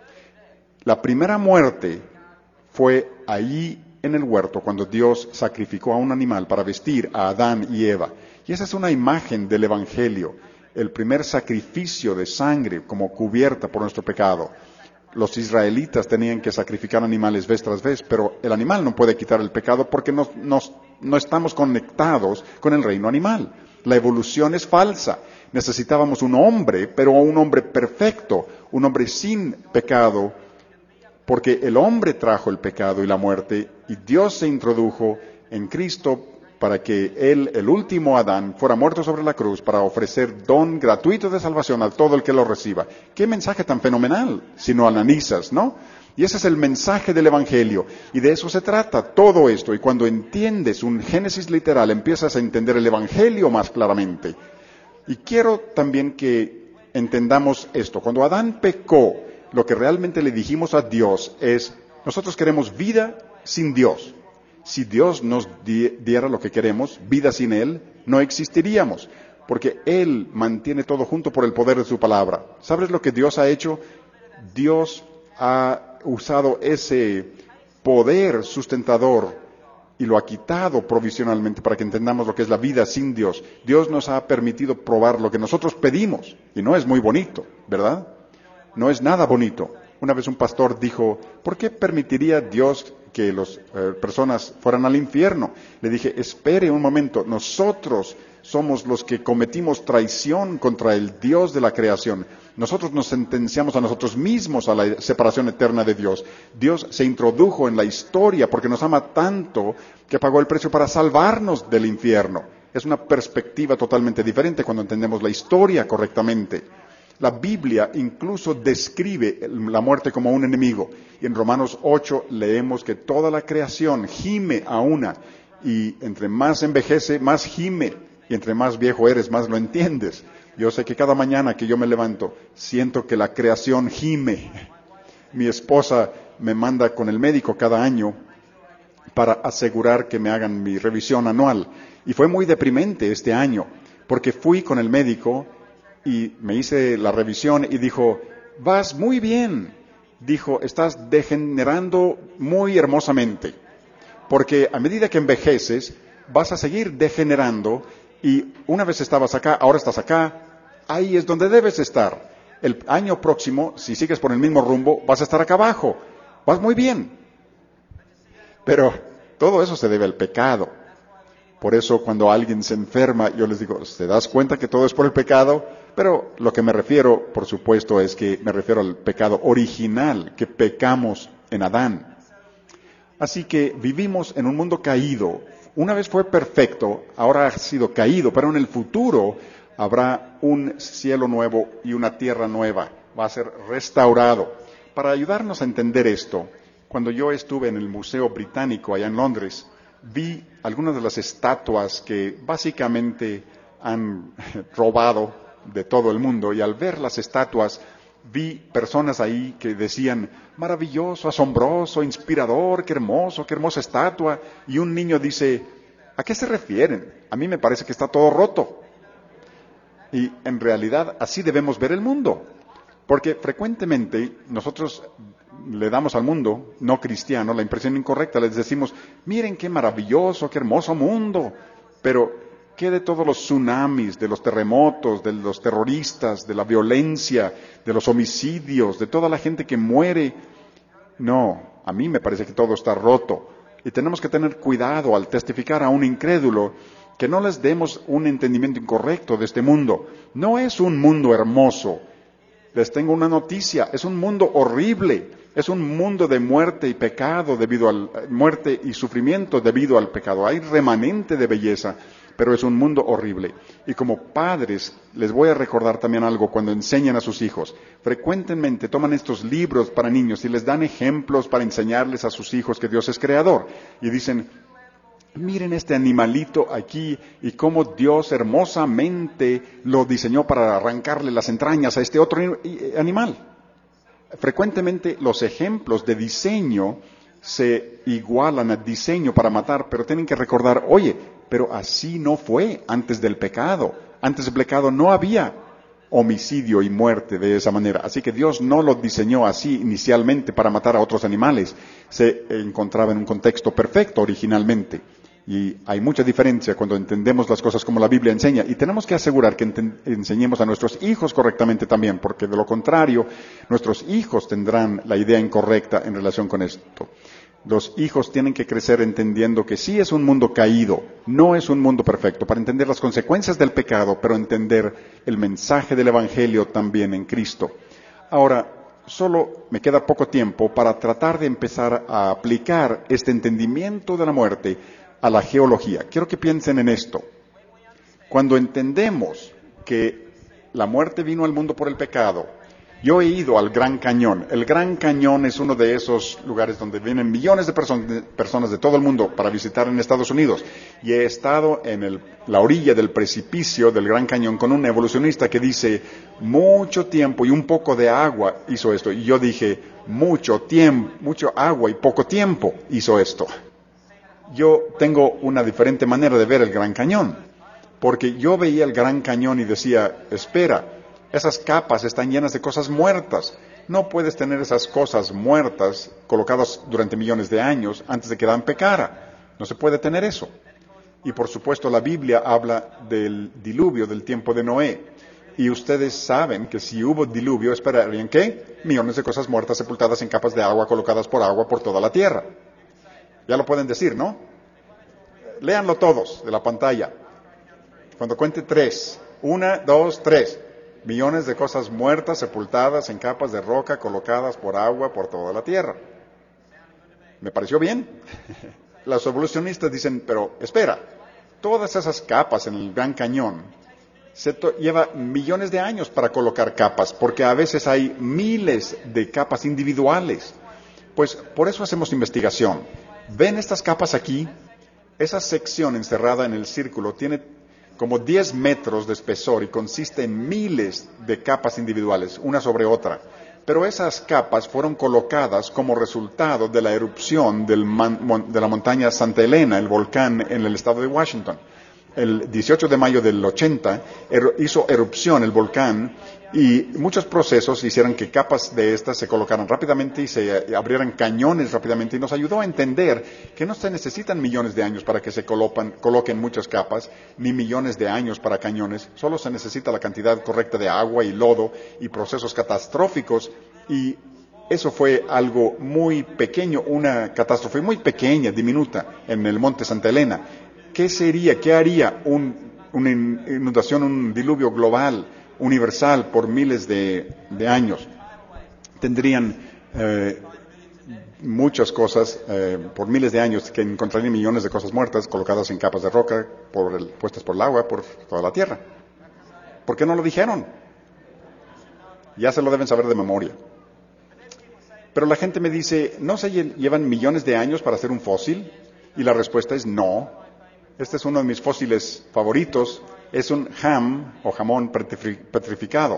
A: La primera muerte fue allí en el huerto cuando Dios sacrificó a un animal para vestir a Adán y Eva. Y esa es una imagen del Evangelio, el primer sacrificio de sangre como cubierta por nuestro pecado. Los israelitas tenían que sacrificar animales vez tras vez, pero el animal no puede quitar el pecado porque no, no, no estamos conectados con el reino animal. La evolución es falsa. Necesitábamos un hombre, pero un hombre perfecto, un hombre sin pecado, porque el hombre trajo el pecado y la muerte, y Dios se introdujo en Cristo para que Él, el último Adán, fuera muerto sobre la cruz para ofrecer don gratuito de salvación a todo el que lo reciba. ¡Qué mensaje tan fenomenal! Si no analizas, ¿no? Y ese es el mensaje del Evangelio, y de eso se trata todo esto. Y cuando entiendes un Génesis literal, empiezas a entender el Evangelio más claramente. Y quiero también que entendamos esto. Cuando Adán pecó, lo que realmente le dijimos a Dios es, nosotros queremos vida sin Dios. Si Dios nos diera lo que queremos, vida sin Él, no existiríamos, porque Él mantiene todo junto por el poder de su palabra. ¿Sabes lo que Dios ha hecho? Dios ha usado ese poder sustentador y lo ha quitado provisionalmente para que entendamos lo que es la vida sin Dios. Dios nos ha permitido probar lo que nosotros pedimos, y no es muy bonito, ¿verdad? No es nada bonito. Una vez un pastor dijo, ¿por qué permitiría Dios que las eh, personas fueran al infierno? Le dije, espere un momento, nosotros somos los que cometimos traición contra el Dios de la creación. Nosotros nos sentenciamos a nosotros mismos a la separación eterna de Dios. Dios se introdujo en la historia porque nos ama tanto que pagó el precio para salvarnos del infierno. Es una perspectiva totalmente diferente cuando entendemos la historia correctamente. La Biblia incluso describe la muerte como un enemigo. Y en Romanos ocho leemos que toda la creación gime a una. Y entre más envejece, más gime. Y entre más viejo eres, más lo entiendes. Yo sé que cada mañana que yo me levanto, siento que la creación gime. Mi esposa me manda con el médico cada año para asegurar que me hagan mi revisión anual. Y fue muy deprimente este año, porque fui con el médico y me hice la revisión y dijo, vas muy bien. Dijo, estás degenerando muy hermosamente, porque a medida que envejeces, vas a seguir degenerando, y una vez estabas acá, ahora estás acá, ahí es donde debes estar. El año próximo, si sigues por el mismo rumbo, vas a estar acá abajo. Vas muy bien. Pero todo eso se debe al pecado. Por eso cuando alguien se enferma, yo les digo, ¿te das cuenta que todo es por el pecado? Pero lo que me refiero, por supuesto, es que me refiero al pecado original, que pecamos en Adán. Así que vivimos en un mundo caído. Una vez fue perfecto, ahora ha sido caído, pero en el futuro habrá un cielo nuevo y una tierra nueva. Va a ser restaurado. Para ayudarnos a entender esto, cuando yo estuve en el Museo Británico allá en Londres, vi algunas de las estatuas que básicamente han robado de todo el mundo, y al ver las estatuas vi personas ahí que decían, maravilloso, asombroso, inspirador, qué hermoso, qué hermosa estatua, y un niño dice, ¿a qué se refieren? A mí me parece que está todo roto. Y en realidad así debemos ver el mundo, porque frecuentemente nosotros le damos al mundo no cristiano la impresión incorrecta, les decimos, miren qué maravilloso, qué hermoso mundo, pero ¿qué de todos los tsunamis, de los terremotos, de los terroristas, de la violencia, de los homicidios, de toda la gente que muere? No, a mí me parece que todo está roto. Y tenemos que tener cuidado al testificar a un incrédulo que no les demos un entendimiento incorrecto de este mundo. No es un mundo hermoso. Les tengo una noticia, es un mundo horrible. Es un mundo de muerte y pecado debido al muerte y sufrimiento debido al pecado. Hay remanente de belleza, pero es un mundo horrible. Y como padres, les voy a recordar también algo cuando enseñan a sus hijos. Frecuentemente toman estos libros para niños y les dan ejemplos para enseñarles a sus hijos que Dios es creador. Y dicen, miren este animalito aquí y cómo Dios hermosamente lo diseñó para arrancarle las entrañas a este otro animal. frecuentemente los ejemplos de diseño se igualan al diseño para matar, pero tienen que recordar, oye, pero así no fue antes del pecado. Antes del pecado no había homicidio y muerte de esa manera. Así que Dios no lo diseñó así inicialmente para matar a otros animales. Se encontraba en un contexto perfecto originalmente. Y hay mucha diferencia cuando entendemos las cosas como la Biblia enseña. Y tenemos que asegurar que enten- enseñemos a nuestros hijos correctamente también, porque de lo contrario, nuestros hijos tendrán la idea incorrecta en relación con esto. Los hijos tienen que crecer entendiendo que sí es un mundo caído, no es un mundo perfecto, para entender las consecuencias del pecado, pero entender el mensaje del Evangelio también en Cristo. Ahora, solo me queda poco tiempo para tratar de empezar a aplicar este entendimiento de la muerte a la geología. Quiero que piensen en esto. Cuando entendemos que la muerte vino al mundo por el pecado, yo he ido al Gran Cañón. El Gran Cañón es uno de esos lugares donde vienen millones de perso- personas de todo el mundo para visitar en Estados Unidos. Y he estado en el- la orilla del precipicio del Gran Cañón con un evolucionista que dice, mucho tiempo y un poco de agua hizo esto. Y yo dije, mucho tiempo, mucho agua y poco tiempo hizo esto. Yo tengo una diferente manera de ver el Gran Cañón, porque yo veía el Gran Cañón y decía, espera, esas capas están llenas de cosas muertas. No puedes tener esas cosas muertas colocadas durante millones de años antes de que Dan pecara. No se puede tener eso. Y por supuesto la Biblia habla del diluvio, del tiempo de Noé. Y ustedes saben que si hubo diluvio, esperarían ¿qué? Millones de cosas muertas sepultadas en capas de agua colocadas por agua por toda la tierra. Ya lo pueden decir, ¿no? Léanlo todos de la pantalla. Cuando cuente tres. Una, dos, tres. Millones de cosas muertas, sepultadas en capas de roca, colocadas por agua por toda la tierra. ¿Me pareció bien? Los evolucionistas dicen, pero espera, todas esas capas en el Gran Cañón, se to- lleva millones de años para colocar capas, porque a veces hay miles de capas individuales. Pues por eso hacemos investigación. ¿Ven estas capas aquí? Esa sección encerrada en el círculo tiene como diez metros de espesor y consiste en miles de capas individuales, una sobre otra. Pero esas capas fueron colocadas como resultado de la erupción del man, mon, de la montaña Santa Elena, el volcán en el estado de Washington. El dieciocho de mayo del ochenta er, hizo erupción el volcán y muchos procesos hicieron que capas de estas se colocaran rápidamente y se abrieran cañones rápidamente y nos ayudó a entender que no se necesitan millones de años para que se colocan, coloquen muchas capas, ni millones de años para cañones, solo se necesita la cantidad correcta de agua y lodo y procesos catastróficos y eso fue algo muy pequeño, una catástrofe muy pequeña, diminuta, en el monte Santa Elena. ¿Qué sería, qué haría un, una inundación, un diluvio global, universal, por miles de, de años? Tendrían eh, muchas cosas, eh, por miles de años, que encontrarían millones de cosas muertas colocadas en capas de roca, por el, puestas por el agua, por toda la tierra. ¿Por qué no lo dijeron? Ya se lo deben saber de memoria. Pero la gente me dice, ¿no se llevan millones de años para hacer un fósil? Y la respuesta es no. Este es uno de mis fósiles favoritos. Es un ham o jamón petrificado.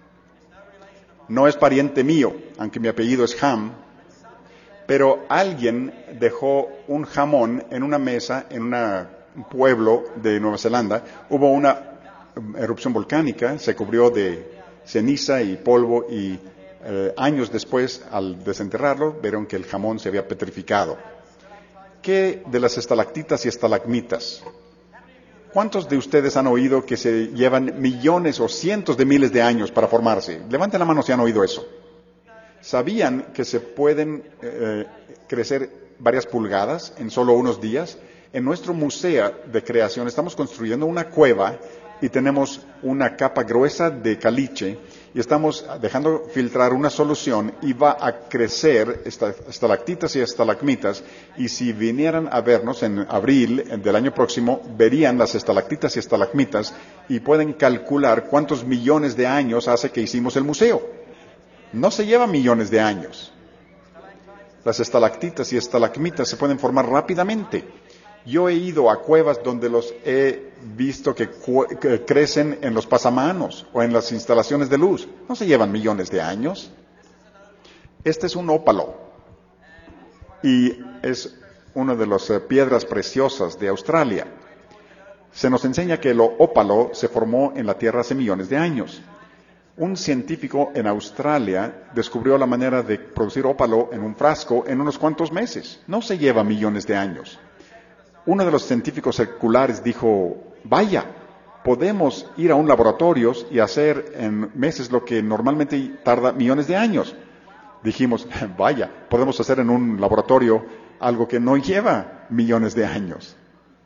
A: No es pariente mío, aunque mi apellido es Ham. Pero alguien dejó un jamón en una mesa en una, un pueblo de Nueva Zelanda. Hubo una erupción volcánica, se cubrió de ceniza y polvo y eh, años después, al desenterrarlo, vieron que el jamón se había petrificado. ¿Qué de las estalactitas y estalagmitas? ¿Cuántos de ustedes han oído que se llevan millones o cientos de miles de años para formarse? Levanten la mano si han oído eso. ¿Sabían que se pueden eh, crecer varias pulgadas en solo unos días? En nuestro museo de creación estamos construyendo una cueva y tenemos una capa gruesa de caliche y estamos dejando filtrar una solución y va a crecer estalactitas y estalagmitas y si vinieran a vernos en abril del año próximo verían las estalactitas y estalagmitas y pueden calcular cuántos millones de años hace que hicimos el museo. No se lleva millones de años. Las estalactitas y estalagmitas se pueden formar rápidamente. Yo he ido a cuevas donde los he visto que, cu- que crecen en los pasamanos o en las instalaciones de luz. No se llevan millones de años. Este es un ópalo y es una de las eh, piedras preciosas de Australia. Se nos enseña que el ópalo se formó en la Tierra hace millones de años. Un científico en Australia descubrió la manera de producir ópalo en un frasco en unos cuantos meses. No se lleva millones de años. Uno de los científicos seculares dijo, vaya, podemos ir a un laboratorio y hacer en meses lo que normalmente tarda millones de años. Dijimos, vaya, podemos hacer en un laboratorio algo que no lleva millones de años.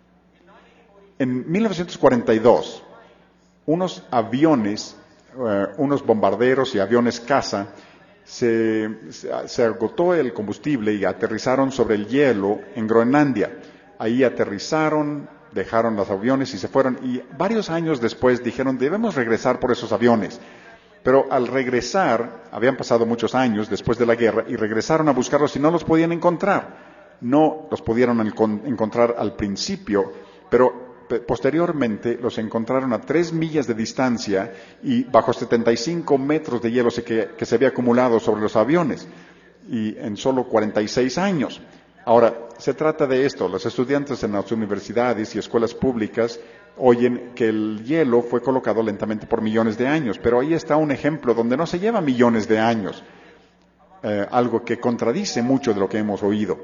A: En mil novecientos cuarenta y dos, unos aviones, uh, unos bombarderos y aviones caza, se, se, se agotó el combustible y aterrizaron sobre el hielo en Groenlandia. Ahí aterrizaron, dejaron los aviones y se fueron. Y varios años después dijeron, debemos regresar por esos aviones. Pero al regresar, habían pasado muchos años después de la guerra, y regresaron a buscarlos y no los podían encontrar. No los pudieron encontrar al principio, pero posteriormente los encontraron a tres millas de distancia y bajo setenta y cinco metros de hielo que, que se había acumulado sobre los aviones, y en solo cuarenta y seis años. Ahora, se trata de esto. Los estudiantes en las universidades y escuelas públicas oyen que el hielo fue colocado lentamente por millones de años, pero ahí está un ejemplo donde no se lleva millones de años, eh, algo que contradice mucho de lo que hemos oído.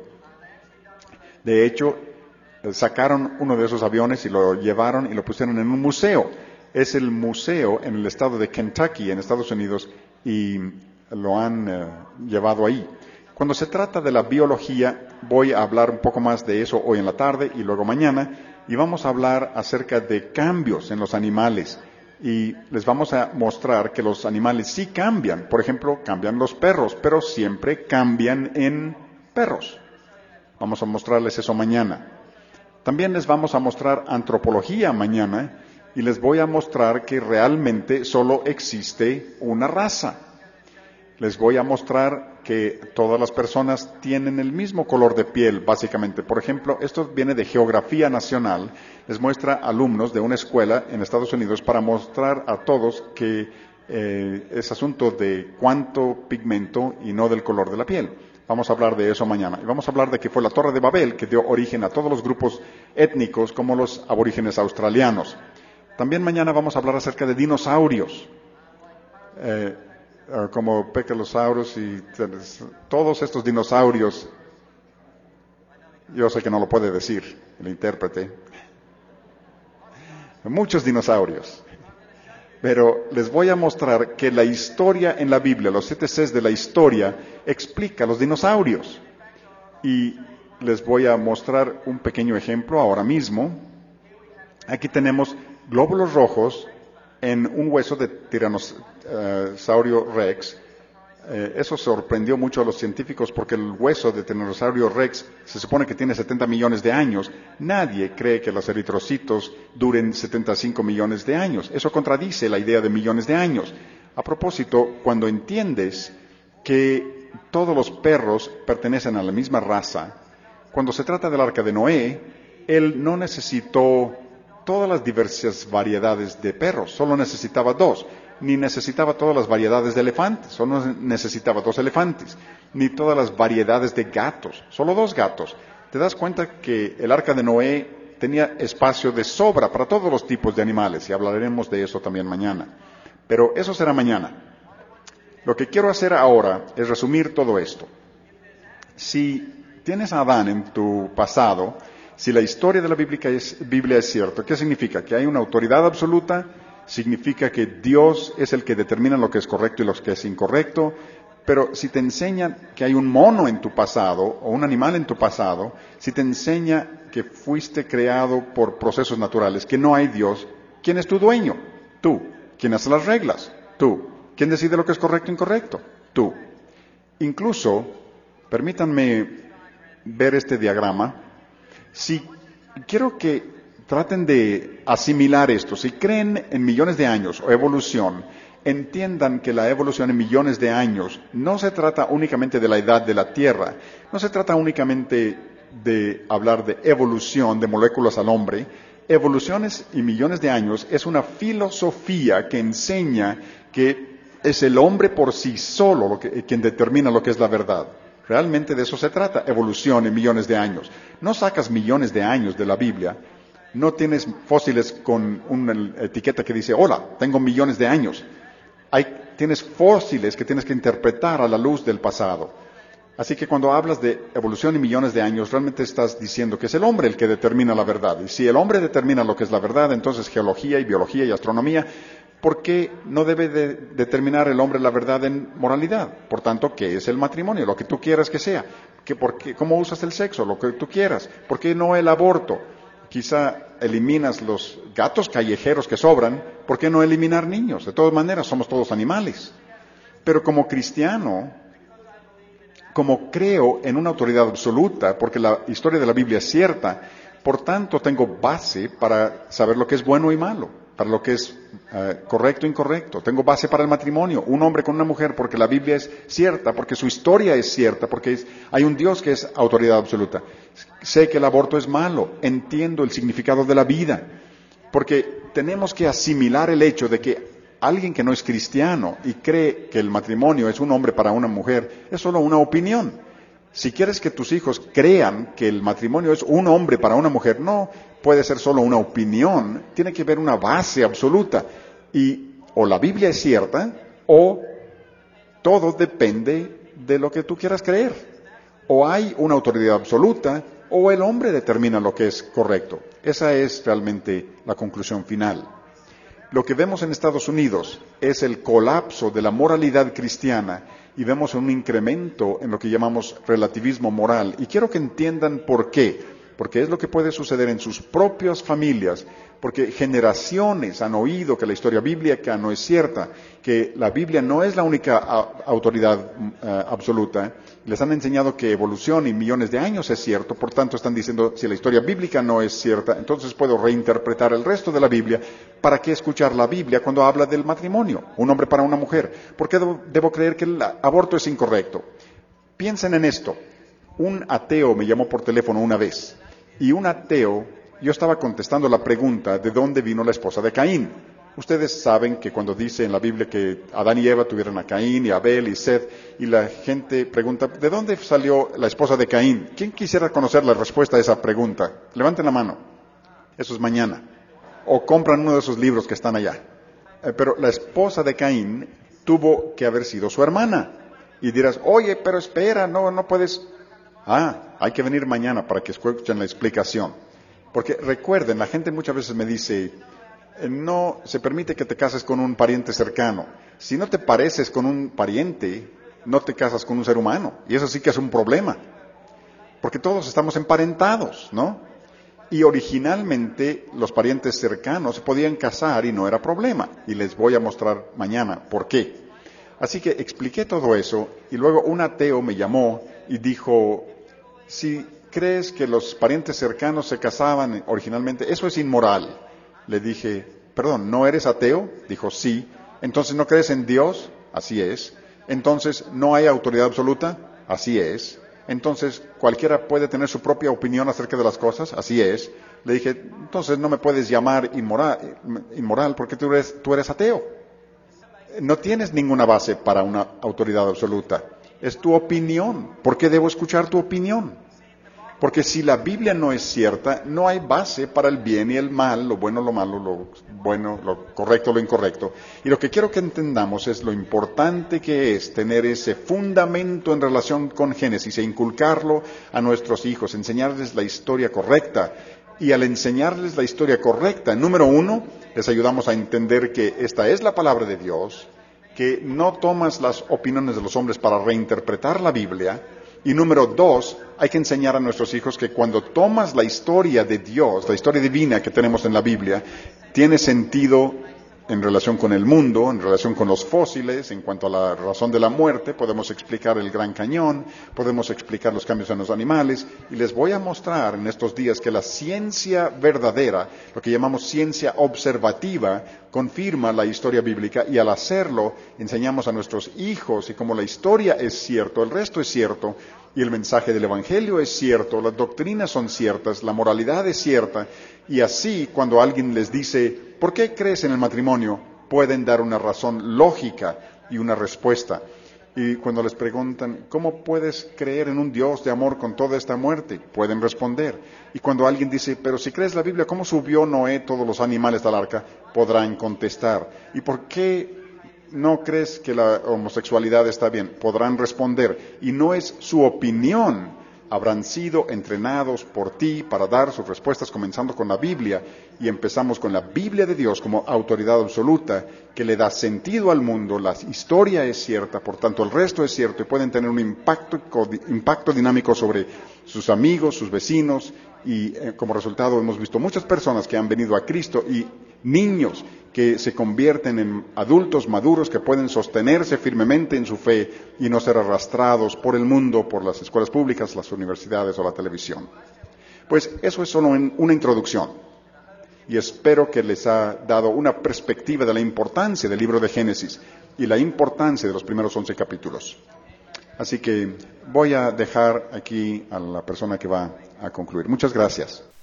A: De hecho, sacaron uno de esos aviones y lo llevaron y lo pusieron en un museo. Es el museo en el estado de Kentucky, en Estados Unidos, y lo han eh, llevado ahí. Cuando se trata de la biología, voy a hablar un poco más de eso hoy en la tarde y luego mañana, y vamos a hablar acerca de cambios en los animales. Y les vamos a mostrar que los animales sí cambian. Por ejemplo, cambian los perros, pero siempre cambian en perros. Vamos a mostrarles eso mañana. También les vamos a mostrar antropología mañana y les voy a mostrar que realmente solo existe una raza. Les voy a mostrar que todas las personas tienen el mismo color de piel, básicamente. Por ejemplo, esto viene de Geografía Nacional. Les muestra alumnos de una escuela en Estados Unidos para mostrar a todos que eh, es asunto de cuánto pigmento y no del color de la piel. Vamos a hablar de eso mañana. Y vamos a hablar de que fue la Torre de Babel que dio origen a todos los grupos étnicos como los aborígenes australianos. También mañana vamos a hablar acerca de dinosaurios, eh, como Pequelosaurus y todos estos dinosaurios. Yo sé que no lo puede decir el intérprete. Muchos dinosaurios. Pero les voy a mostrar que la historia en la Biblia, los siete Cs de la historia, explica los dinosaurios. Y les voy a mostrar un pequeño ejemplo ahora mismo. Aquí tenemos glóbulos rojos en un hueso de Tiranosaurio Rex. Eh, eso sorprendió mucho a los científicos porque el hueso de Tiranosaurio Rex se supone que tiene setenta millones de años. Nadie cree que los eritrocitos duren setenta y cinco millones de años. Eso contradice la idea de millones de años. A propósito, cuando entiendes que todos los perros pertenecen a la misma raza, cuando se trata del arca de Noé, él no necesitó todas las diversas variedades de perros, solo necesitaba dos. Ni necesitaba todas las variedades de elefantes, solo necesitaba dos elefantes. Ni todas las variedades de gatos, solo dos gatos. Te das cuenta que el arca de Noé tenía espacio de sobra para todos los tipos de animales, y hablaremos de eso también mañana. Pero eso será mañana. Lo que quiero hacer ahora es resumir todo esto. Si tienes a Adán en tu pasado, si la historia de la Biblia es, Biblia es cierta, ¿qué significa? Que hay una autoridad absoluta. Significa que Dios es el que determina lo que es correcto y lo que es incorrecto. Pero si te enseñan que hay un mono en tu pasado o un animal en tu pasado, si te enseña que fuiste creado por procesos naturales, que no hay Dios, ¿quién es tu dueño? Tú. ¿Quién hace las reglas? Tú. ¿Quién decide lo que es correcto e incorrecto? Tú. Incluso, permítanme ver este diagrama. Si quiero que traten de asimilar esto. Si creen en millones de años o evolución, entiendan que la evolución en millones de años no se trata únicamente de la edad de la Tierra, no se trata únicamente de hablar de evolución de moléculas al hombre. Evoluciones y millones de años es una filosofía que enseña que
B: es el hombre por sí solo lo que, quien determina lo que es la verdad. Realmente de eso se trata, evolución en millones de años. No sacas millones de años de la Biblia, no tienes fósiles con una etiqueta que dice, hola, tengo millones de años. Hay, tienes fósiles que tienes que interpretar a la luz del pasado. Así que cuando hablas de evolución y millones de años, realmente estás diciendo que es el hombre el que determina la verdad. Y si el hombre determina lo que es la verdad, entonces geología y biología y astronomía, ¿por qué no debe de determinar el hombre la verdad en moralidad? Por tanto, ¿qué es el matrimonio? Lo que tú quieras que sea. ¿Qué, por qué, ¿Cómo usas el sexo? Lo que tú quieras. ¿Por qué no el aborto? Quizá eliminas los gatos callejeros que sobran. ¿Por qué no eliminar niños? De todas maneras, somos todos animales. Pero como cristiano, como creo en una autoridad absoluta, porque la historia de la Biblia es cierta, por tanto tengo base para saber lo que es bueno y malo, para lo que es uh, correcto e incorrecto. Tengo base para el matrimonio, un hombre con una mujer, porque la Biblia es cierta, porque su historia es cierta, porque es, hay un Dios que es autoridad absoluta. Sé que el aborto es malo, entiendo el significado de la vida, porque tenemos que asimilar el hecho de que alguien que no es cristiano y cree que el matrimonio es un hombre para una mujer, es solo una opinión. Si quieres que tus hijos crean que el matrimonio es un hombre para una mujer, no puede ser solo una opinión, tiene que haber una base absoluta. Y o la Biblia es cierta, o todo depende de lo que tú quieras creer. O hay una autoridad absoluta, o el hombre determina lo que es correcto. Esa es realmente la conclusión final. Lo que vemos en Estados Unidos es el colapso de la moralidad cristiana y vemos un incremento en lo que llamamos relativismo moral. Y quiero que entiendan por qué. Porque es lo que puede suceder en sus propias familias, porque generaciones han oído que la historia bíblica no es cierta, que la Biblia no es la única autoridad uh, absoluta. Les han enseñado que evolución y millones de años es cierto, por tanto están diciendo, si la historia bíblica no es cierta, entonces puedo reinterpretar el resto de la Biblia. ¿Para qué escuchar la Biblia cuando habla del matrimonio? Un hombre para una mujer. ¿Por qué debo, debo creer que el aborto es incorrecto? Piensen en esto. Un ateo me llamó por teléfono una vez. Y un ateo, yo estaba contestando la pregunta de dónde vino la esposa de Caín. Ustedes saben que cuando dice en la Biblia que Adán y Eva tuvieron a Caín y Abel y Seth, y la gente pregunta, ¿de dónde salió la esposa de Caín? ¿Quién quisiera conocer la respuesta a esa pregunta? Levanten la mano. Eso es mañana. O compran uno de esos libros que están allá. Eh, pero la esposa de Caín tuvo que haber sido su hermana. Y dirás, oye, pero espera, no, no puedes... Ah, hay que venir mañana para que escuchen la explicación. Porque recuerden, la gente muchas veces me dice, no se permite que te cases con un pariente cercano. Si no te pareces con un pariente, no te casas con un ser humano. Y eso sí que es un problema. Porque todos estamos emparentados, ¿no? Y originalmente los parientes cercanos se podían casar y no era problema. Y les voy a mostrar mañana por qué. Así que expliqué todo eso y luego un ateo me llamó y dijo, si crees que los parientes cercanos se casaban originalmente, eso es inmoral. Le dije, perdón, ¿no eres ateo? Dijo, sí. Entonces, ¿no crees en Dios? Así es. Entonces, ¿no hay autoridad absoluta? Así es. Entonces, ¿cualquiera puede tener su propia opinión acerca de las cosas? Así es. Le dije, entonces no me puedes llamar inmoral, inmoral porque tú eres, tú eres ateo. No tienes ninguna base para una autoridad absoluta. Es tu opinión. ¿Por qué debo escuchar tu opinión? Porque si la Biblia no es cierta, no hay base para el bien y el mal, lo bueno, lo malo, lo bueno, lo correcto, lo incorrecto. Y lo que quiero que entendamos es lo importante que es tener ese fundamento en relación con Génesis e inculcarlo a nuestros hijos, enseñarles la historia correcta. Y al enseñarles la historia correcta, número uno, les ayudamos a entender que esta es la palabra de Dios, que no tomas las opiniones de los hombres para reinterpretar la Biblia. Y número dos, hay que enseñar a nuestros hijos que cuando tomas la historia de Dios, la historia divina que tenemos en la Biblia, tiene sentido en relación con el mundo, en relación con los fósiles, en cuanto a la razón de la muerte, podemos explicar el Gran Cañón, podemos explicar los cambios en los animales, y les voy a mostrar en estos días que la ciencia verdadera, lo que llamamos ciencia observativa, confirma la historia bíblica, y al hacerlo enseñamos a nuestros hijos, y como la historia es cierto, el resto es cierto, y el mensaje del Evangelio es cierto, las doctrinas son ciertas, la moralidad es cierta, y así cuando alguien les dice, ¿por qué crees en el matrimonio? pueden dar una razón lógica y una respuesta. Y cuando les preguntan, ¿cómo puedes creer en un Dios de amor con toda esta muerte? Pueden responder. Y cuando alguien dice, pero si crees la Biblia, ¿cómo subió Noé todos los animales del arca? Podrán contestar. ¿Y por qué no crees que la homosexualidad está bien? Podrán responder. Y no es su opinión. Habrán sido entrenados por ti para dar sus respuestas, comenzando con la Biblia, y empezamos con la Biblia de Dios como autoridad absoluta, que le da sentido al mundo. La historia es cierta, por tanto el resto es cierto, y pueden tener un impacto, impacto dinámico sobre sus amigos, sus vecinos, y eh, como resultado hemos visto muchas personas que han venido a Cristo, y niños que se convierten en adultos maduros que pueden sostenerse firmemente en su fe y no ser arrastrados por el mundo, por las escuelas públicas, las universidades o la televisión. Pues eso es solo una introducción, y espero que les ha dado una perspectiva de la importancia del libro de Génesis y la importancia de los primeros once capítulos. Así que voy a dejar aquí a la persona que va a concluir. Muchas gracias.